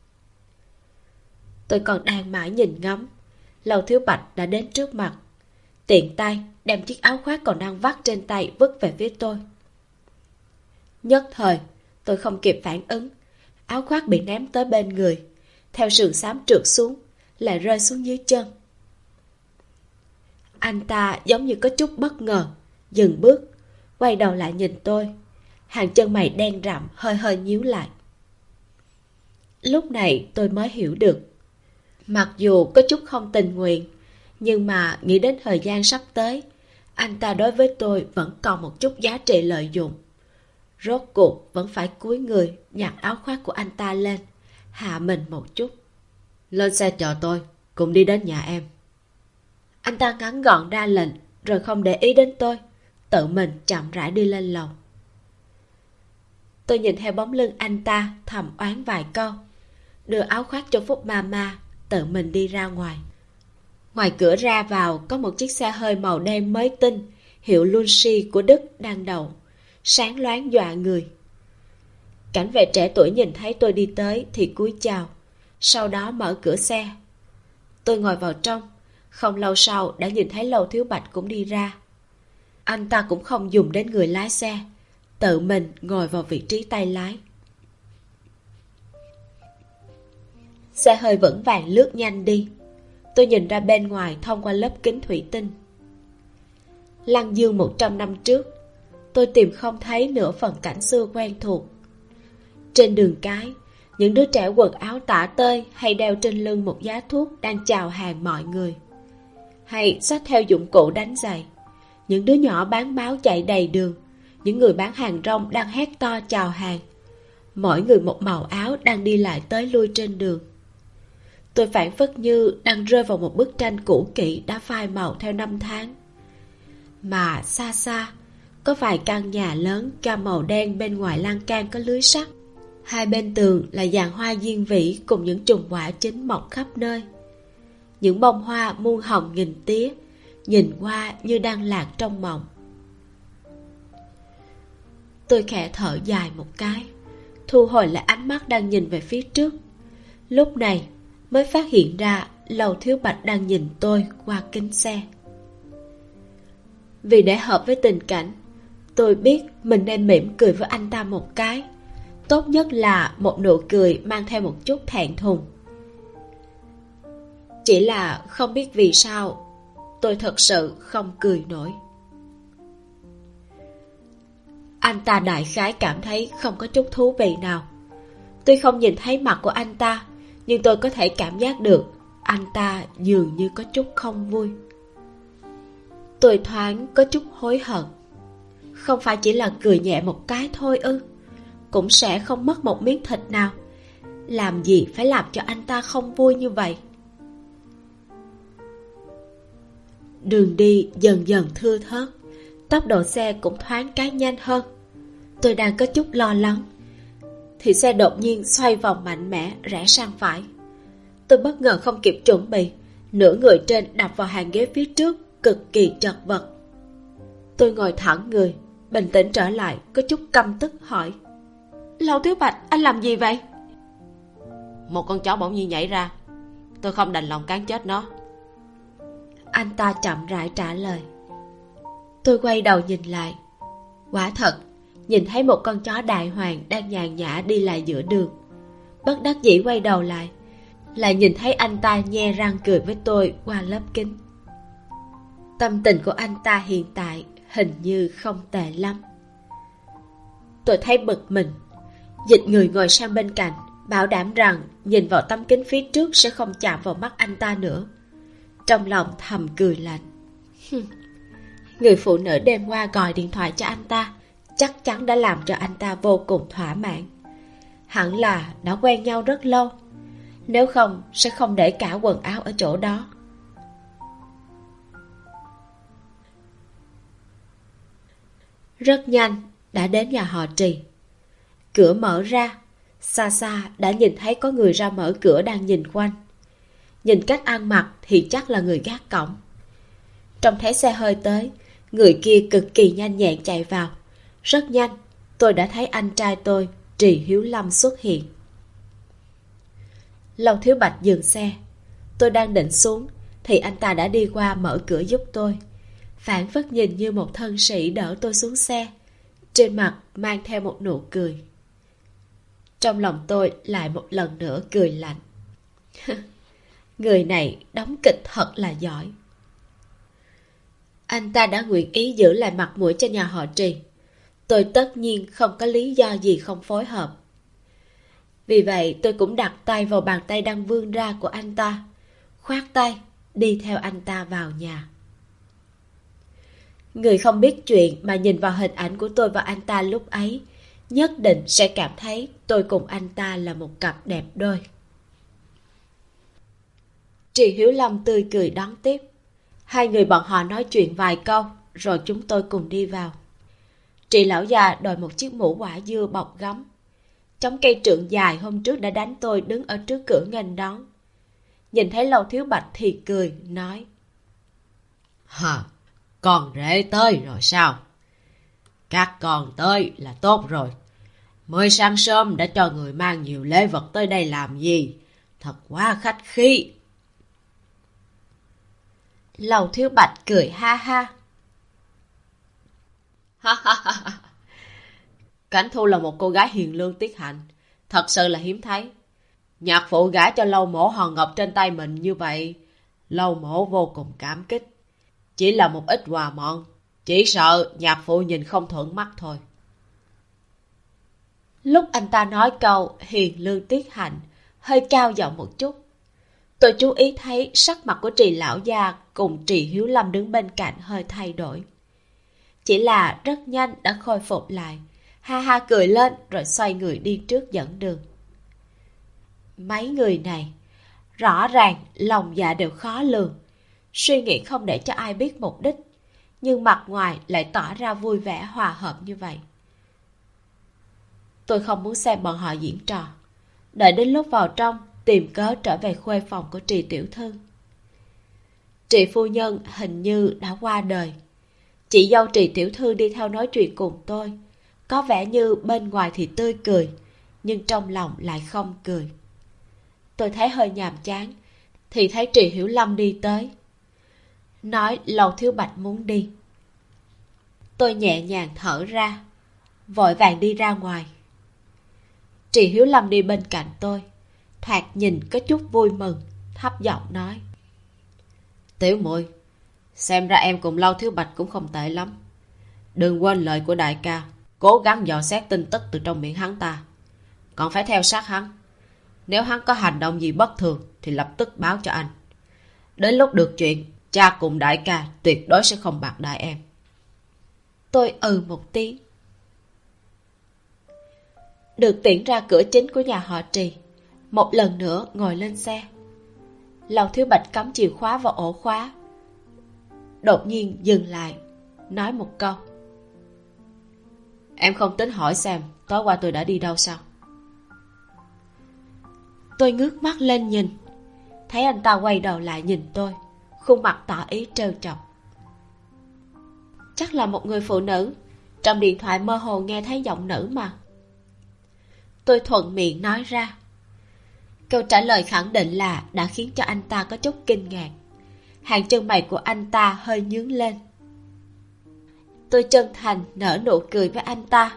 Speaker 1: Tôi còn đang mãi nhìn ngắm, Lầu Thiếu Bạch đã đến trước mặt, tiện tay đem chiếc áo khoác còn đang vắt trên tay vứt về phía tôi. Nhất thời tôi không kịp phản ứng, áo khoác bị ném tới bên người, theo sườn xám trượt xuống, lại rơi xuống dưới chân. Anh ta giống như có chút bất ngờ, dừng bước, quay đầu lại nhìn tôi, hàng chân mày đen rậm hơi hơi nhíu lại. Lúc này tôi mới hiểu được, mặc dù có chút không tình nguyện, nhưng mà nghĩ đến thời gian sắp tới, anh ta đối với tôi vẫn còn một chút giá trị lợi dụng. Rốt cuộc vẫn phải cúi người nhặt áo khoác của anh ta lên, hạ mình một chút. Lên xe chờ tôi, cùng đi đến nhà em. Anh ta ngắn gọn ra lệnh rồi không để ý đến tôi, tự mình chậm rãi đi lên lầu. Tôi nhìn theo bóng lưng anh ta thầm oán vài câu, đưa áo khoác cho Phúc Mama, tự mình đi ra ngoài. Ngoài cửa ra vào có một chiếc xe hơi màu đen mới tinh, hiệu Lucy của Đức đang đậu, sáng loáng dọa người. Cảnh vệ trẻ tuổi nhìn thấy tôi đi tới thì cúi chào, sau đó mở cửa xe. Tôi ngồi vào trong, không lâu sau đã nhìn thấy Lầu Thiếu Bạch cũng đi ra. Anh ta cũng không dùng đến người lái xe, tự mình ngồi vào vị trí tay lái. Xe hơi vững vàng lướt nhanh đi. Tôi nhìn ra bên ngoài thông qua lớp kính thủy tinh. Lăng Dương 100 năm trước, tôi tìm không thấy nửa phần cảnh xưa quen thuộc. Trên đường cái, những đứa trẻ quần áo tả tơi hay đeo trên lưng một giá thuốc đang chào hàng mọi người, hay xách theo dụng cụ đánh giày. Những đứa nhỏ bán báo chạy đầy đường, những người bán hàng rong đang hét to chào hàng. Mỗi người một màu áo đang đi lại tới lui trên đường. Tôi phảng phất như đang rơi vào một bức tranh cũ kỹ đã phai màu theo năm tháng. Mà xa xa, có vài căn nhà lớn cam màu đen bên ngoài lan can có lưới sắt. Hai bên tường là giàn hoa diên vĩ cùng những chùm quả chín mọc khắp nơi. Những bông hoa muôn hồng nghìn tía, nhìn qua như đang lạc trong mộng. Tôi khẽ thở dài một cái, thu hồi lại ánh mắt đang nhìn về phía trước. Lúc này mới phát hiện ra Lầu Thiếu Bạch đang nhìn tôi qua kính xe. Vì để hợp với tình cảnh, tôi biết mình nên mỉm cười với anh ta một cái. Tốt nhất là một nụ cười mang theo một chút thẹn thùng. Chỉ là không biết vì sao tôi thật sự không cười nổi. Anh ta đại khái cảm thấy không có chút thú vị nào. Tuy không nhìn thấy mặt của anh ta, nhưng tôi có thể cảm giác được anh ta dường như có chút không vui. Tôi thoáng có chút hối hận. Không phải chỉ là cười nhẹ một cái thôi ư? Cũng sẽ không mất một miếng thịt nào. Làm gì phải làm cho anh ta không vui như vậy? Đường đi dần dần thưa thớt, tốc độ xe cũng thoáng cái nhanh hơn. Tôi đang có chút lo lắng thì xe đột nhiên xoay vòng mạnh mẽ rẽ sang phải. Tôi bất ngờ không kịp chuẩn bị, nửa người trên đập vào hàng ghế phía trước, cực kỳ chật vật. Tôi ngồi thẳng người, bình tĩnh trở lại, có chút căm tức hỏi: Lầu Thiếu Bạch, anh làm gì vậy?
Speaker 2: Một con chó bỗng nhiên nhảy ra, tôi không đành lòng cán chết nó.
Speaker 1: Anh ta chậm rãi trả lời. Tôi quay đầu nhìn lại. Quả thật, nhìn thấy một con chó đại hoàng đang nhàn nhã đi lại giữa đường. Bất đắc dĩ quay đầu lại nhìn thấy anh ta nhe răng cười với tôi qua lớp kính. Tâm tình của anh ta hiện tại hình như không tệ lắm. Tôi thấy bực mình, dịch người ngồi sang bên cạnh, bảo đảm rằng nhìn vào tấm kính phía trước sẽ không chạm vào mắt anh ta nữa. Trong lòng thầm cười lạnh. Người phụ nữ đêm qua gọi điện thoại cho anh ta chắc chắn đã làm cho anh ta vô cùng thỏa mãn. Hẳn là đã quen nhau rất lâu, nếu không sẽ không để cả quần áo ở chỗ đó. Rất nhanh đã đến nhà họ Trì. Cửa mở ra, xa xa đã nhìn thấy có người ra mở cửa đang nhìn quanh. Nhìn cách ăn mặc thì chắc là người gác cổng. Trông thấy xe hơi tới, người kia cực kỳ nhanh nhẹn chạy vào. Rất nhanh, tôi đã thấy anh trai tôi, Trì Hiếu Lâm xuất hiện. Lầu Thiếu Bạch dừng xe. Tôi đang định xuống thì anh ta đã đi qua mở cửa giúp tôi, phảng phất nhìn như một thân sĩ đỡ tôi xuống xe, trên mặt mang theo một nụ cười. Trong lòng tôi lại một lần nữa cười lạnh. Người này đóng kịch thật là giỏi. Anh ta đã nguyện ý giữ lại mặt mũi cho nhà họ Trì. Tôi tất nhiên không có lý do gì không phối hợp. Vì vậy tôi cũng đặt tay vào bàn tay đang vươn ra của anh ta, khoát tay đi theo anh ta vào nhà. Người không biết chuyện mà nhìn vào hình ảnh của tôi và anh ta lúc ấy nhất định sẽ cảm thấy tôi cùng anh ta là một cặp đẹp đôi. Trì Hiếu Lâm tươi cười đón tiếp. Hai người bọn họ nói chuyện vài câu, rồi chúng tôi cùng đi vào. Chị lão già đội một chiếc mũ quả dưa bọc gấm. Chống cây trượng dài hôm trước đã đánh tôi đứng ở trước cửa nghênh đón. Nhìn thấy Lầu Thiếu Bạch thì cười, nói:
Speaker 2: Hả, con rể tới rồi sao? Các con tới là tốt rồi. Mới sáng sớm đã cho người mang nhiều lễ vật tới đây làm gì? Thật quá khách khí.
Speaker 1: Lầu Thiếu Bạch cười ha ha.
Speaker 2: Cảnh Thu là một cô gái hiền lương tiết hạnh, thật sự là hiếm thấy. Nhạc phụ gả cho Lâu Mỗ hòn ngọc trên tay mình như vậy, Lâu Mỗ vô cùng cảm kích. Chỉ là một ít quà mọn, chỉ sợ nhạc phụ nhìn không thuận mắt thôi.
Speaker 1: Lúc anh ta nói câu hiền lương tiết hạnh, hơi cao giọng một chút. Tôi chú ý thấy sắc mặt của Trì lão gia cùng Trì Hiếu Lâm đứng bên cạnh hơi thay đổi. Chỉ là rất nhanh đã khôi phục lại, ha ha cười lên rồi xoay người đi trước dẫn đường. Mấy người này, rõ ràng lòng dạ đều khó lường, suy nghĩ không để cho ai biết mục đích, nhưng mặt ngoài lại tỏ ra vui vẻ hòa hợp như vậy. Tôi không muốn xem bọn họ diễn trò, đợi đến lúc vào trong tìm cớ trở về khuê phòng của Trì tiểu thư. Trì phu nhân hình như đã qua đời. Chị dâu Trì tiểu thư đi theo nói chuyện cùng tôi, có vẻ như bên ngoài thì tươi cười, nhưng trong lòng lại không cười. Tôi thấy hơi nhàm chán, thì thấy Trì Hiểu Lâm đi tới, nói Lầu Thiếu Bạch muốn đi. Tôi nhẹ nhàng thở ra, vội vàng đi ra ngoài. Trì Hiếu Lâm đi bên cạnh tôi, thoạt nhìn có chút vui mừng, thấp giọng nói:
Speaker 2: Tiểu muội, xem ra em cùng Lâu Thiếu Bạch cũng không tệ lắm. Đừng quên lời của đại ca, cố gắng dò xét tin tức từ trong miệng hắn ta, còn phải theo sát hắn. Nếu hắn có hành động gì bất thường thì lập tức báo cho anh. Đến lúc được chuyện, cha cùng đại ca tuyệt đối sẽ không bạc đãi em.
Speaker 1: Tôi một tiếng. Được tiễn ra cửa chính của nhà họ Trì, một lần nữa ngồi lên xe. Lầu Thiếu Bạch cắm chìa khóa vào ổ khóa, đột nhiên dừng lại, nói một câu:
Speaker 2: Em không tính hỏi xem tối qua tôi đã đi đâu sao?
Speaker 1: Tôi ngước mắt lên nhìn, thấy anh ta quay đầu lại nhìn tôi, khuôn mặt tỏ ý trêu chọc. Chắc là một người phụ nữ, trong điện thoại mơ hồ nghe thấy giọng nữ mà. Tôi thuận miệng nói ra. Câu trả lời khẳng định là đã khiến cho anh ta có chút kinh ngạc. Hàng chân mày của anh ta hơi nhướng lên. Tôi chân thành nở nụ cười với anh ta.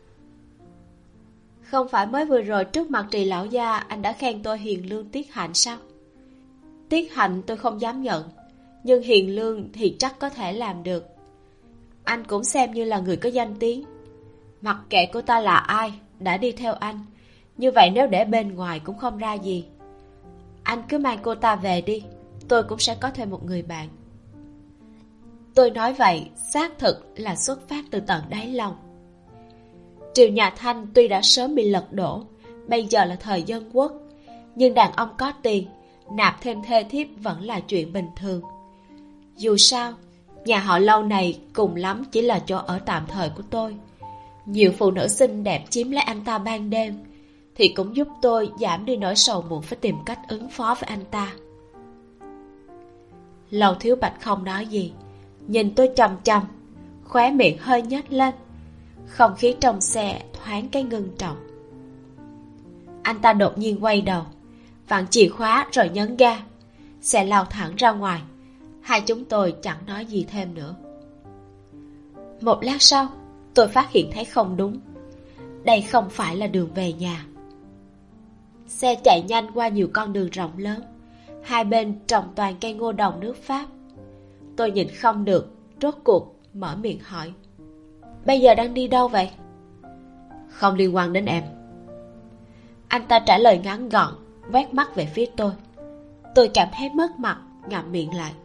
Speaker 1: Không phải mới vừa rồi trước mặt Trì lão gia anh đã khen tôi hiền lương tiết hạnh sao? Tiết hạnh tôi không dám nhận, nhưng hiền lương thì chắc có thể làm được. Anh cũng xem như là người có danh tiếng. Mặc kệ cô ta là ai, đã đi theo anh, như vậy nếu để bên ngoài cũng không ra gì. Anh cứ mang cô ta về đi, tôi cũng sẽ có thêm một người bạn. Tôi nói vậy xác thực là xuất phát từ tận đáy lòng. Triều nhà Thanh tuy đã sớm bị lật đổ, bây giờ là thời Dân Quốc, nhưng đàn ông có tiền nạp thêm thê thiếp vẫn là chuyện bình thường. Dù sao, nhà họ Lâu này cùng lắm chỉ là chỗ ở tạm thời của tôi. Nhiều phụ nữ xinh đẹp chiếm lấy anh ta ban đêm thì cũng giúp tôi giảm đi nỗi sầu muộn phải tìm cách ứng phó với anh ta. Lầu Thiếu Bạch không nói gì, nhìn tôi chằm chằm, khóe miệng hơi nhếch lên. Không khí trong xe thoáng cái ngưng trọng. Anh ta đột nhiên quay đầu, vặn chìa khóa rồi nhấn ga. Xe lao thẳng ra ngoài. Hai chúng tôi chẳng nói gì thêm nữa. Một lát sau, tôi phát hiện thấy không đúng. Đây không phải là đường về nhà. Xe chạy nhanh qua nhiều con đường rộng lớn, hai bên trồng toàn cây ngô đồng nước Pháp. Tôi nhìn không được, rốt cuộc mở miệng hỏi: Bây giờ đang đi đâu vậy?
Speaker 2: Không liên quan đến em.
Speaker 1: Anh ta trả lời ngắn gọn, quét mắt về phía tôi. Tôi cảm thấy mất mặt, ngậm miệng lại.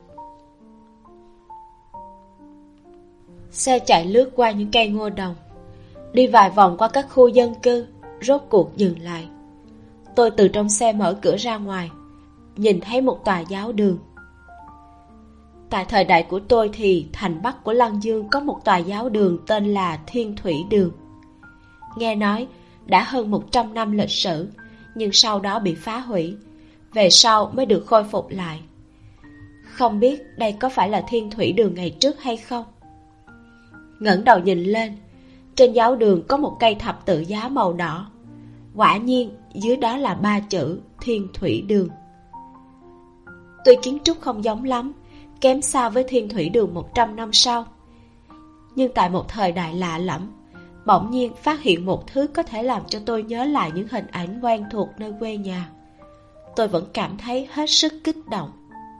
Speaker 1: Xe chạy lướt qua những cây ngô đồng, đi vài vòng qua các khu dân cư, rốt cuộc dừng lại. Tôi từ trong xe mở cửa ra ngoài, nhìn thấy một tòa giáo đường. Tại thời đại của tôi thì thành Bắc của Lăng Dương có một tòa giáo đường tên là Thiên Thủy Đường. Nghe nói đã hơn 100 năm lịch sử, nhưng sau đó bị phá hủy, về sau mới được khôi phục lại. Không biết đây có phải là Thiên Thủy Đường ngày trước hay không? Ngẩng đầu nhìn lên, trên giáo đường có một cây thập tự giá màu đỏ. Quả nhiên dưới đó là 3 chữ Thiên Thủy Đường. Tuy kiến trúc không giống lắm, kém xa với Thiên Thủy Đường 100 năm sau, nhưng tại một thời đại lạ lẫm, bỗng nhiên phát hiện một thứ có thể làm cho tôi nhớ lại những hình ảnh quen thuộc nơi quê nhà. Tôi vẫn cảm thấy hết sức kích động.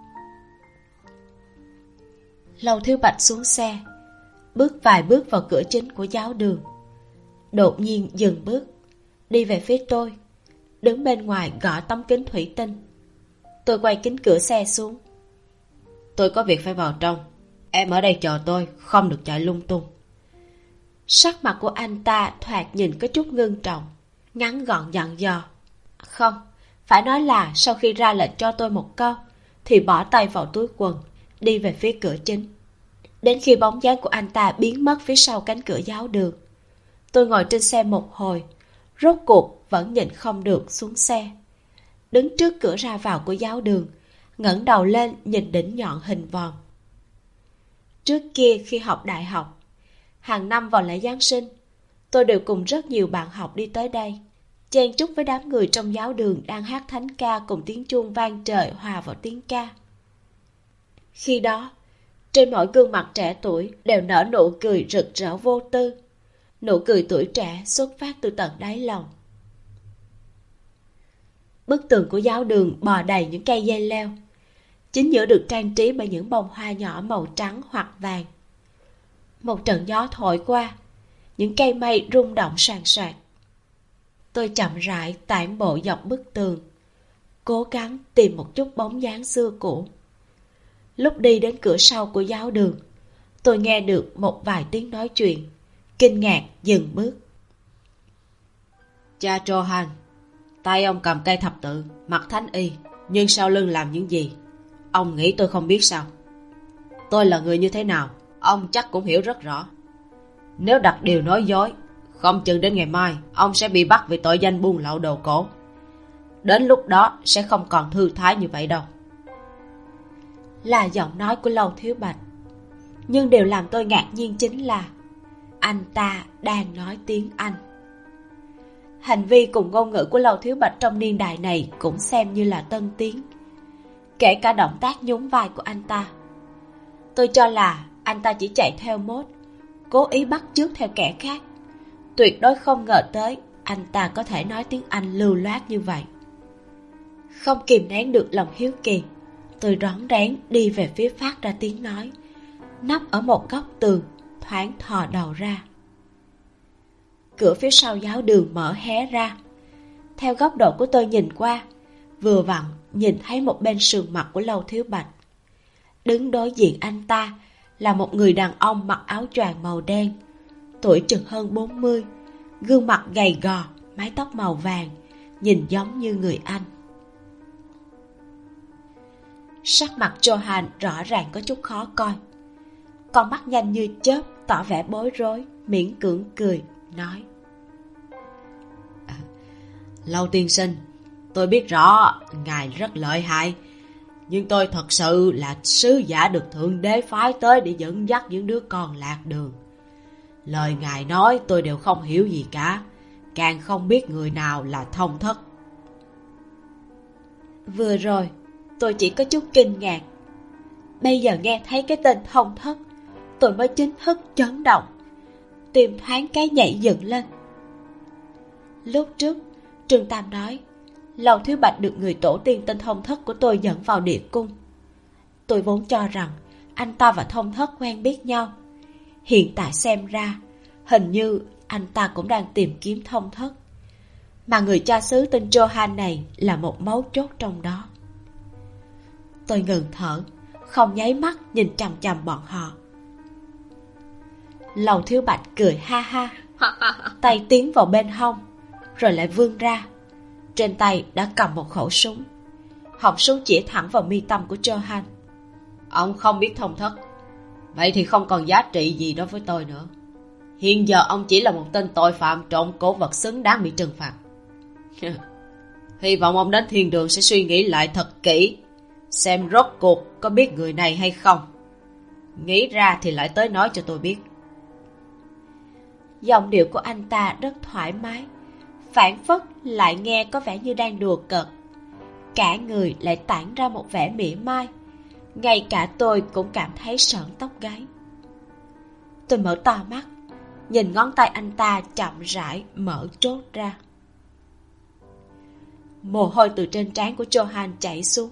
Speaker 1: Lâu Thiếu Bạch xuống xe, bước vài bước vào cửa chính của giáo đường. Đột nhiên dừng bước, đi về phía tôi, đứng bên ngoài gõ tấm kính thủy tinh. Tôi quay kính cửa xe xuống. Tôi có việc phải vào trong, em ở đây chờ tôi, không được chạy lung tung. Sắc mặt của anh ta thoạt nhìn có chút ngưng trọng, ngắn gọn dặn dò. Không, phải nói là sau khi ra lệnh cho tôi một câu thì bỏ tay vào túi quần, đi về phía cửa chính. Đến khi bóng dáng của anh ta biến mất phía sau cánh cửa giáo đường, tôi ngồi trên xe một hồi, rốt cuộc vẫn nhịn không được xuống xe. Đứng trước cửa ra vào của giáo đường, ngẩng đầu lên nhìn đỉnh nhọn hình vòm. Trước kia khi học đại học, hàng năm vào lễ Giáng sinh, tôi đều cùng rất nhiều bạn học đi tới đây, chen chúc với đám người trong giáo đường đang hát thánh ca cùng tiếng chuông vang trời hòa vào tiếng ca. Khi đó, trên mỗi gương mặt trẻ tuổi đều nở nụ cười rực rỡ vô tư, nụ cười tuổi trẻ xuất phát từ tận đáy lòng. Bức tường của giáo đường bò đầy những cây dây leo, chính giữa được trang trí bởi những bông hoa nhỏ màu trắng hoặc vàng. Một trận gió thổi qua, những cây mây rung động soàn soạt. Tôi chậm rãi tản bộ dọc bức tường, cố gắng tìm một chút bóng dáng xưa cũ. Lúc đi đến cửa sau của giáo đường, tôi nghe được một vài tiếng nói chuyện, kinh ngạc dừng bước. Cha Johan, tay ông cầm cây thập tự, mặc thánh y, nhưng sau lưng làm những gì? Ông nghĩ tôi không biết sao? Tôi là người như thế nào, ông chắc cũng hiểu rất rõ. Nếu đặt điều nói dối, không chừng đến ngày mai ông sẽ bị bắt vì tội danh buôn lậu đồ cổ. Đến lúc đó sẽ không còn thư thái như vậy đâu. Là giọng nói của Lâu Thiếu Bạch, nhưng điều làm tôi ngạc nhiên chính là anh ta đang nói tiếng Anh. Hành vi cùng ngôn ngữ của Lâu Thiếu Bạch trong niên đại này cũng xem như là tân tiến, kể cả động tác nhún vai của anh ta. Tôi cho là anh ta chỉ chạy theo mốt, cố ý bắt chước theo kẻ khác. Tuyệt đối không ngờ tới anh ta có thể nói tiếng Anh lưu loát như vậy. Không kìm nén được lòng hiếu kỳ, tôi rón rén đi về phía phát ra tiếng nói, nấp ở một góc tường, thoáng thò đầu ra. Cửa phía sau giáo đường mở hé ra. Theo góc độ của tôi nhìn qua, vừa vặn nhìn thấy một bên sườn mặt của Lâu Thiếu Bạch. Đứng đối diện anh ta là một người đàn ông mặc áo choàng màu đen, tuổi chừng hơn 40, gương mặt gầy gò, mái tóc màu vàng, nhìn giống như người Anh. Sắc mặt Johan rõ ràng có chút khó coi, con mắt nhanh như chớp tỏ vẻ bối rối, miễn cưỡng cười, nói: Lâu tiên sinh, tôi biết rõ ngài rất lợi hại, nhưng tôi thật sự là sứ giả được Thượng Đế phái tới để dẫn dắt những đứa con lạc đường. Lời ngài nói tôi đều không hiểu gì cả, càng không biết người nào là thông thất. Vừa rồi tôi chỉ có chút kinh ngạc, bây giờ nghe thấy cái tên thông thất, tôi mới chính thức chấn động, tim thoáng cái nhảy dựng lên. Lúc trước Trương Tam nói Lâu Thiếu Bạch được người tổ tiên tên Thông Thất của tôi dẫn vào địa cung. Tôi vốn cho rằng anh ta và Thông Thất quen biết nhau, hiện tại xem ra hình như anh ta cũng đang tìm kiếm Thông Thất, mà người cha xứ tên Johan này là một mấu chốt trong đó. Tôi ngừng thở, không nháy mắt nhìn chằm chằm bọn họ. Lâu Thiếu Bạch cười ha ha, tay tiến vào bên hông, rồi lại vươn ra. Trên tay đã cầm một khẩu súng, họng súng chĩa thẳng vào mi tâm của Johan.
Speaker 2: Ông không biết thông thất, vậy thì không còn giá trị gì đối với tôi nữa. Hiện giờ ông chỉ là một tên tội phạm trộm cổ vật xứng đáng bị trừng phạt. Hy vọng ông đến thiên đường sẽ suy nghĩ lại thật kỹ, xem rốt cuộc có biết người này hay không. Nghĩ ra thì lại tới nói cho tôi biết.
Speaker 1: Giọng điệu của anh ta rất thoải mái, phảng phất lại nghe có vẻ như đang đùa cợt. Cả người lại tản ra một vẻ mỉa mai, ngay cả tôi cũng cảm thấy sởn tóc gáy. Tôi mở to mắt, nhìn ngón tay anh ta chậm rãi mở trốt ra. Mồ hôi từ trên trán của Johan chảy xuống.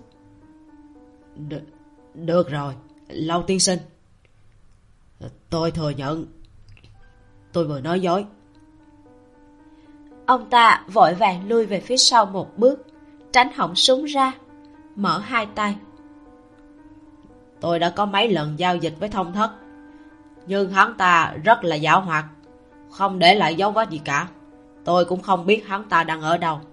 Speaker 2: Được rồi, Lâu tiên sinh. Tôi thừa nhận, tôi vừa nói dối.
Speaker 1: Ông ta vội vàng lui về phía sau một bước, tránh họng súng ra, mở hai tay.
Speaker 2: Tôi đã có mấy lần giao dịch với Thông Thất, nhưng hắn ta rất là giảo hoạt, không để lại dấu vết gì cả. Tôi cũng không biết hắn ta đang ở đâu.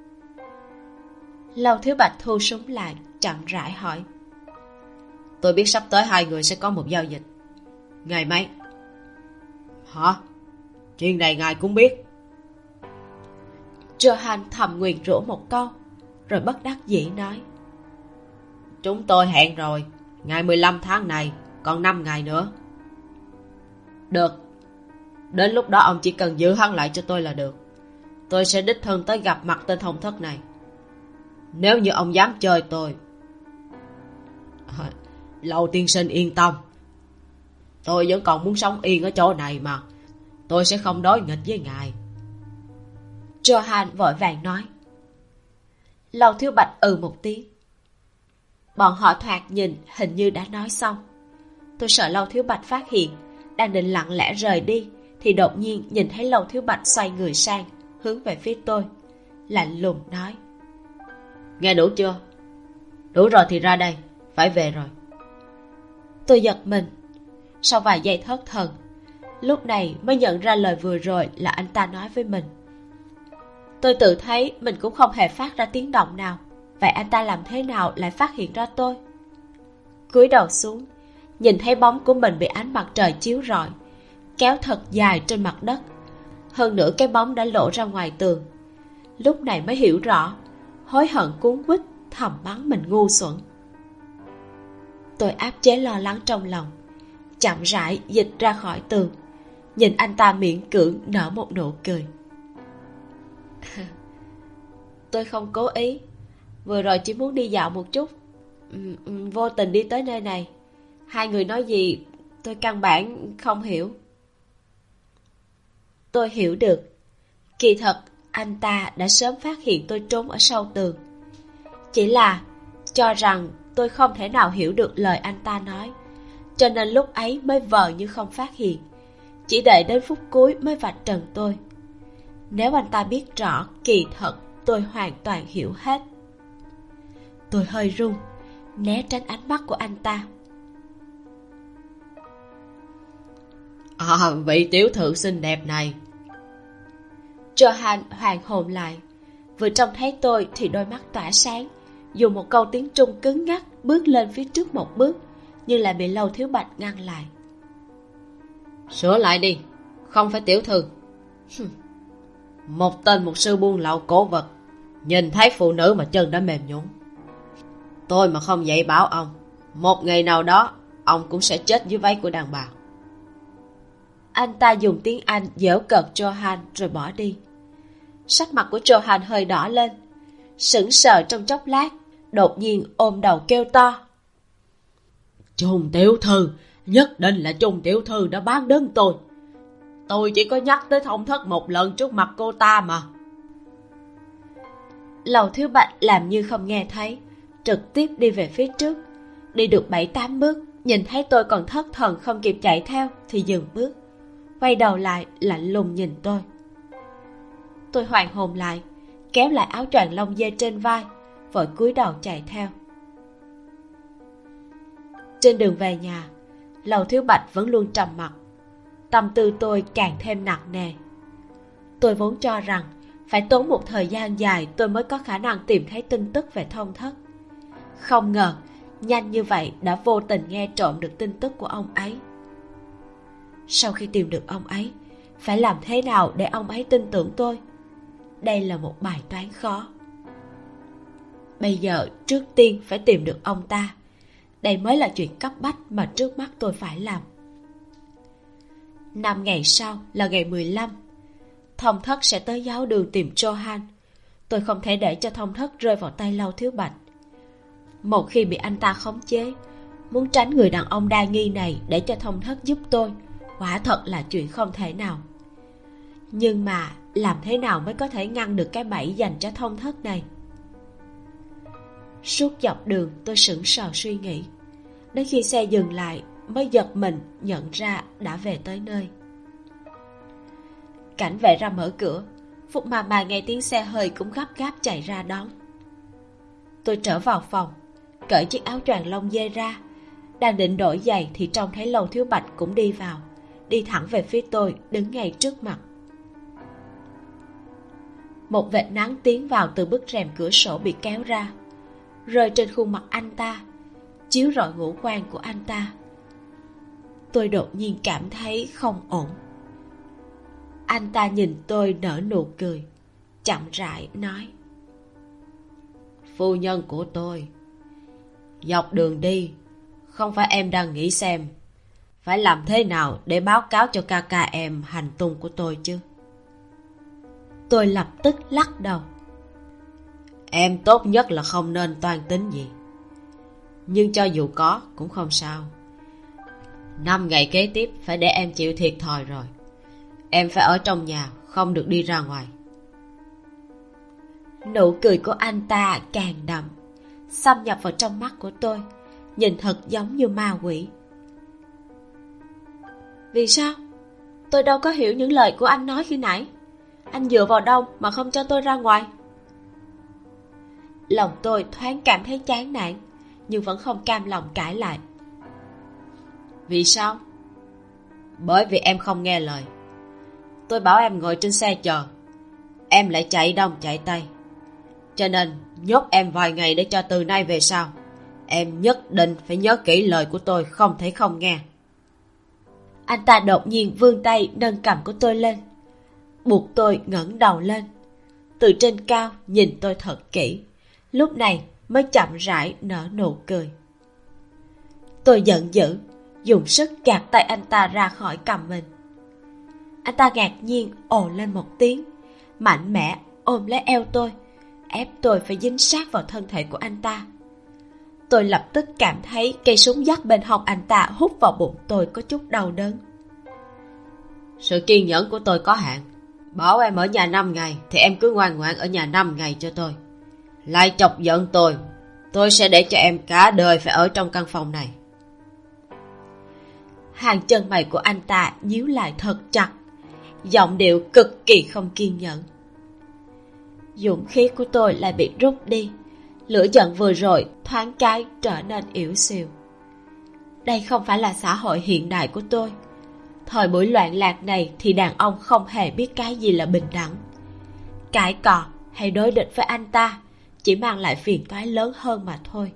Speaker 1: Lâu Thiếu Bạch thu súng lại, chậm rãi hỏi.
Speaker 2: Tôi biết sắp tới hai người sẽ có một giao dịch. Ngày mấy? Hả? Chuyện này ngài cũng biết?
Speaker 1: Johan thầm nguyền rủa một câu, rồi bất đắc dĩ nói.
Speaker 2: Chúng tôi hẹn rồi, ngày 15 tháng này, còn 5 ngày nữa. Được. Đến lúc đó ông chỉ cần giữ hắn lại cho tôi là được. Tôi sẽ đích thân tới gặp mặt tên Thông Thất này. Nếu như ông dám chơi tôi... Lâu tiên sinh yên tâm, tôi vẫn còn muốn sống yên ở chỗ này mà. Tôi sẽ không đối nghịch với ngài.
Speaker 1: Johan vội vàng nói. Lâu Thiếu Bạch một tiếng. Bọn họ thoạt nhìn hình như đã nói xong. Tôi sợ Lâu Thiếu Bạch phát hiện, đang định lặng lẽ rời đi, thì đột nhiên nhìn thấy Lâu Thiếu Bạch xoay người sang, hướng về phía tôi, lạnh lùng nói.
Speaker 2: Nghe đủ chưa? Đủ rồi thì ra đây, phải về rồi.
Speaker 1: Tôi giật mình. Sau vài giây thất thần, lúc này mới nhận ra lời vừa rồi là anh ta nói với mình. Tôi tự thấy mình cũng không hề phát ra tiếng động nào, vậy anh ta làm thế nào lại phát hiện ra tôi? Cúi đầu xuống, nhìn thấy bóng của mình bị ánh mặt trời chiếu rọi, kéo thật dài trên mặt đất. Hơn nữa cái bóng đã lộ ra ngoài tường. Lúc này mới hiểu rõ, hối hận cuốn quýt thầm mắng mình ngu xuẩn. Tôi áp chế lo lắng trong lòng, chậm rãi dịch ra khỏi tường, nhìn anh ta miễn cưỡng nở một nụ cười. Tôi không cố ý, vừa rồi chỉ muốn đi dạo một chút, vô tình đi tới nơi này. Hai người nói gì tôi căn bản không hiểu. Tôi hiểu được, kỳ thật anh ta đã sớm phát hiện tôi trốn ở sau tường, chỉ là cho rằng tôi không thể nào hiểu được lời anh ta nói, cho nên lúc ấy mới vờ như không phát hiện, chỉ đợi đến phút cuối mới vạch trần tôi. Nếu anh ta biết rõ, kỳ thật tôi hoàn toàn hiểu hết. Tôi hơi run, né tránh ánh mắt của anh ta.
Speaker 2: Vị tiểu thư xinh đẹp này.
Speaker 1: Johan hoàn hồn lại, vừa trông thấy tôi thì đôi mắt tỏa sáng, dùng một câu tiếng Trung cứng ngắc bước lên phía trước một bước, nhưng lại bị Lâu Thiếu Bạch ngăn lại.
Speaker 2: Sửa lại đi, không phải tiểu thư. Một tên mục sư buôn lậu cổ vật, nhìn thấy phụ nữ mà chân đã mềm nhũn. Tôi mà không dạy bảo ông, một ngày nào đó ông cũng sẽ chết dưới váy của đàn bà.
Speaker 1: Anh ta dùng tiếng Anh giễu cợt Johan rồi bỏ đi. Sắc mặt của Johan hơi đỏ lên, sững sờ trong chốc lát, đột nhiên ôm đầu kêu to.
Speaker 2: Trung tiểu thư, nhất định là Trung tiểu thư đã bán đến tôi. Tôi chỉ có nhắc tới Thông Thất một lần trước mặt cô ta mà.
Speaker 1: Lầu Thiếu Bạch làm như không nghe thấy, trực tiếp đi về phía trước. Đi được 7-8 bước, nhìn thấy tôi còn thất thần không kịp chạy theo thì dừng bước, quay đầu lại lạnh lùng nhìn tôi. Tôi hoàn hồn lại, kéo lại áo choàng lông dê trên vai, vội cúi đầu chạy theo. Trên đường về nhà, Lầu Thiếu Bạch vẫn luôn trầm mặc. Tâm tư tôi càng thêm nặng nề. Tôi vốn cho rằng phải tốn một thời gian dài tôi mới có khả năng tìm thấy tin tức về Thông Thất. Không ngờ nhanh như vậy đã vô tình nghe trộm được tin tức của ông ấy. Sau khi tìm được ông ấy, phải làm thế nào để ông ấy tin tưởng tôi? Đây là một bài toán khó. Bây giờ trước tiên phải tìm được ông ta. Đây mới là chuyện cấp bách mà trước mắt tôi phải làm. 5 ngày sau là ngày 15. Thông Thất sẽ tới giáo đường tìm Johan. Tôi không thể để cho Thông Thất rơi vào tay Lâu Thiếu Bạch. Một khi bị anh ta khống chế, muốn tránh người đàn ông đa nghi này để cho Thông Thất giúp tôi, quả thật là chuyện không thể nào. Nhưng mà làm thế nào mới có thể ngăn được cái bẫy dành cho Thông Thất này? Suốt dọc đường tôi sững sờ suy nghĩ. Đến khi xe dừng lại mới giật mình nhận ra đã về tới nơi. Cảnh vệ ra mở cửa, Phúc mà nghe tiếng xe hơi cũng gấp gáp chạy ra đón. Tôi trở vào phòng, cởi chiếc áo choàng lông dê ra, đang định đổi giày thì trông thấy Lâu Thiếu Bạch cũng đi vào, đi thẳng về phía tôi, đứng ngay trước mặt. Một vệt nắng tiến vào từ bức rèm cửa sổ bị kéo ra, rơi trên khuôn mặt anh ta, chiếu rọi ngũ quan của anh ta. Tôi đột nhiên cảm thấy không ổn. Anh ta nhìn tôi nở nụ cười, chậm rãi nói:
Speaker 2: Phu nhân của tôi, dọc đường đi, không phải em đang nghĩ xem phải làm thế nào để báo cáo cho ca ca em hành tung của tôi chứ?
Speaker 1: Tôi lập tức lắc đầu.
Speaker 2: Em tốt nhất là không nên toan tính gì. Nhưng cho dù có cũng không sao. 5 ngày kế tiếp phải để em chịu thiệt thòi rồi. Em phải ở trong nhà, không được đi ra ngoài.
Speaker 1: Nụ cười của anh ta càng đậm, xâm nhập vào trong mắt của tôi, nhìn thật giống như ma quỷ. Vì sao? Tôi đâu có hiểu những lời của anh nói khi nãy. Anh dựa vào đâu mà không cho tôi ra ngoài? Lòng tôi thoáng cảm thấy chán nản, nhưng vẫn không cam lòng cãi lại.
Speaker 2: Vì sao? Bởi vì em không nghe lời. Tôi bảo em ngồi trên xe chờ, em lại chạy đông chạy tây. Cho nên nhốt em vài ngày để cho từ nay về sau em nhất định phải nhớ kỹ lời của tôi, không thể không nghe.
Speaker 1: Anh ta đột nhiên vươn tay nâng cằm của tôi lên, buộc tôi ngẩng đầu lên. Từ trên cao nhìn tôi thật kỹ, lúc này mới chậm rãi nở nụ cười. Tôi giận dữ, dùng sức gạt tay anh ta ra khỏi cằm mình. Anh ta ngạc nhiên ồ lên một tiếng, mạnh mẽ ôm lấy eo tôi, ép tôi phải dính sát vào thân thể của anh ta. Tôi lập tức cảm thấy cây súng dắt bên hông anh ta hút vào bụng tôi có chút đau đớn.
Speaker 2: Sự kiên nhẫn của tôi có hạn. Bảo em ở nhà 5 ngày thì em cứ ngoan ngoãn ở nhà 5 ngày cho tôi. Lại chọc giận tôi sẽ để cho em cả đời phải ở trong căn phòng này.
Speaker 1: Hàng chân mày của anh ta nhíu lại thật chặt, giọng điệu cực kỳ không kiên nhẫn. Dũng khí của tôi lại bị rút đi, lửa giận vừa rồi thoáng cái trở nên yếu xìu. Đây không phải là xã hội hiện đại của tôi. Thời buổi loạn lạc này thì đàn ông không hề biết cái gì là bình đẳng. Cãi cọ hay đối địch với anh ta chỉ mang lại phiền toái lớn hơn mà thôi.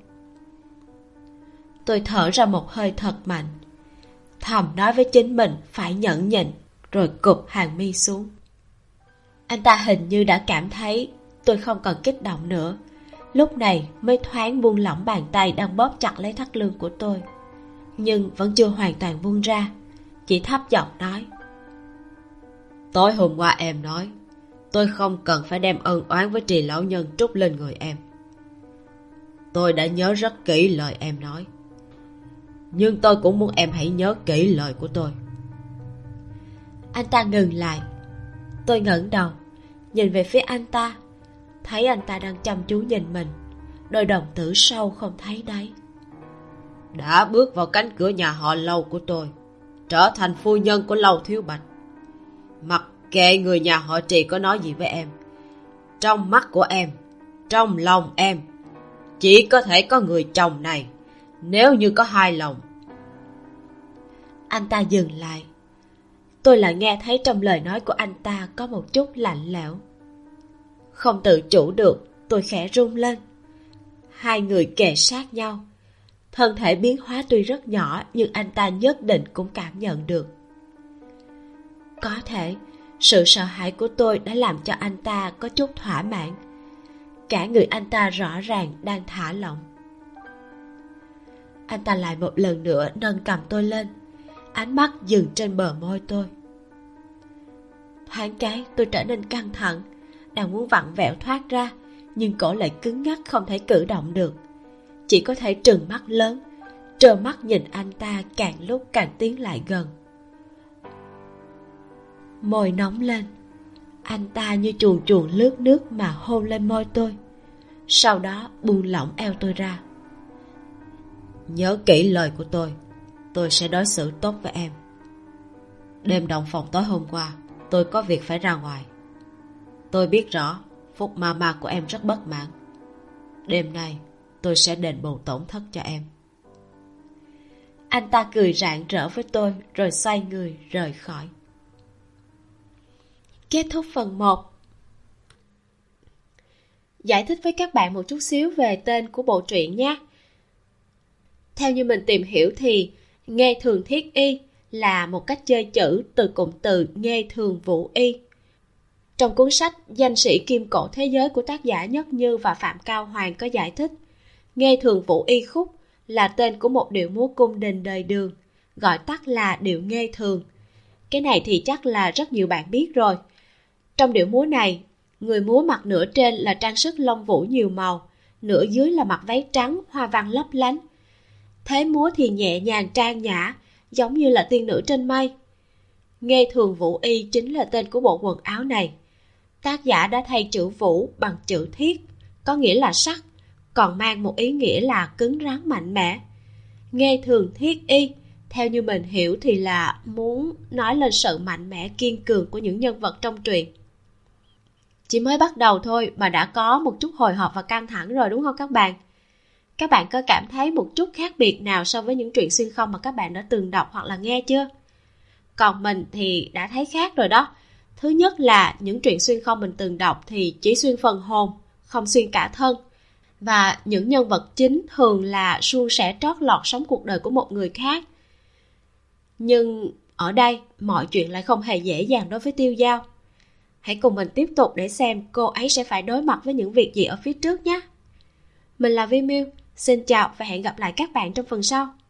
Speaker 1: Tôi thở ra một hơi thật mạnh, thầm nói với chính mình phải nhẫn nhịn, rồi cụp hàng mi xuống. Anh ta hình như đã cảm thấy tôi không còn kích động nữa, lúc này mới thoáng buông lỏng bàn tay đang bóp chặt lấy thắt lưng của tôi, nhưng vẫn chưa hoàn toàn buông ra, chỉ thấp giọng nói:
Speaker 2: Tối hôm qua em nói tôi không cần phải đem ân oán với Trì lão nhân trút lên người em. Tôi đã nhớ rất kỹ lời em nói, nhưng tôi cũng muốn em hãy nhớ kỹ lời của tôi.
Speaker 1: Anh ta ngừng lại. Tôi ngẩng đầu nhìn về phía anh ta, thấy anh ta đang chăm chú nhìn mình, đôi đồng tử sâu không thấy đáy.
Speaker 2: Đã bước vào cánh cửa nhà họ Lâu của tôi, trở thành phu nhân của Lâu Thiếu Bạch, mặc kệ người nhà họ Trì có nói gì với em, trong mắt của em, trong lòng em chỉ có thể có người chồng này. Nếu như có hai lòng.
Speaker 1: Anh ta dừng lại. Tôi lại nghe thấy trong lời nói của anh ta có một chút lạnh lẽo. Không tự chủ được, tôi khẽ run lên. Hai người kề sát nhau, Thân thể biến hóa tuy rất nhỏ, nhưng anh ta nhất định cũng cảm nhận được. Có thể sự sợ hãi của tôi đã làm cho anh ta có chút thỏa mãn. Cả người anh ta rõ ràng đang thả lỏng. Anh ta lại một lần nữa nâng cầm tôi lên, ánh mắt dừng trên bờ môi tôi. Thoáng cái tôi trở nên căng thẳng, đang muốn vặn vẹo thoát ra, nhưng cổ lại cứng ngắc không thể cử động được. Chỉ có thể trừng mắt lớn, trơ mắt nhìn anh ta càng lúc càng tiến lại gần. Môi nóng lên, anh ta như chuồn chuồn lướt nước mà hôn lên môi tôi, sau đó buông lỏng eo tôi ra. Nhớ kỹ lời của tôi sẽ đối xử tốt với em. Đêm động phòng tối hôm qua, tôi có việc phải ra ngoài. Tôi biết rõ Phúc Mama của em rất bất mãn. Đêm nay tôi sẽ đền bù tổn thất cho em. Anh ta cười rạng rỡ với tôi rồi xoay người rời khỏi. Kết thúc phần 1. Giải thích với các bạn một chút xíu về tên của bộ truyện nhé. Theo như mình tìm hiểu thì Nghê Thường Thiết Y là một cách chơi chữ từ cụm từ Nghê Thường Vũ Y. Trong cuốn sách Danh sĩ Kim Cổ Thế Giới của tác giả Nhất Như và Phạm Cao Hoàng có giải thích, Nghê Thường Vũ Y khúc là tên của một điệu múa cung đình đời Đường, gọi tắt là điệu Nghê Thường. Cái này thì chắc là rất nhiều bạn biết rồi. Trong điệu múa này, người múa mặc nửa trên là trang sức lông vũ nhiều màu, nửa dưới là mặc váy trắng hoa văn lấp lánh. Thế múa thì nhẹ nhàng trang nhã, giống như là tiên nữ trên mây. Nghê Thường Vũ Y chính là tên của bộ quần áo này. Tác giả đã thay chữ Vũ bằng chữ Thiết, có nghĩa là sắt, còn mang một ý nghĩa là cứng rắn mạnh mẽ. Nghê Thường Thiết Y, theo như mình hiểu thì là muốn nói lên sự mạnh mẽ kiên cường của những nhân vật trong truyện. Chỉ mới bắt đầu thôi mà đã có một chút hồi hộp và căng thẳng rồi đúng không các bạn? Các bạn có cảm thấy một chút khác biệt nào so với những truyện xuyên không mà các bạn đã từng đọc hoặc là nghe chưa? Còn mình thì đã thấy khác rồi đó. Thứ nhất là những truyện xuyên không mình từng đọc thì chỉ xuyên phần hồn, không xuyên cả thân. Và những nhân vật chính thường là suôn sẻ trót lọt sống cuộc đời của một người khác. Nhưng ở đây mọi chuyện lại không hề dễ dàng đối với Tiêu Dao. Hãy cùng mình tiếp tục để xem cô ấy sẽ phải đối mặt với những việc gì ở phía trước nhé. Mình là Vi Miu, xin chào và hẹn gặp lại các bạn trong phần sau.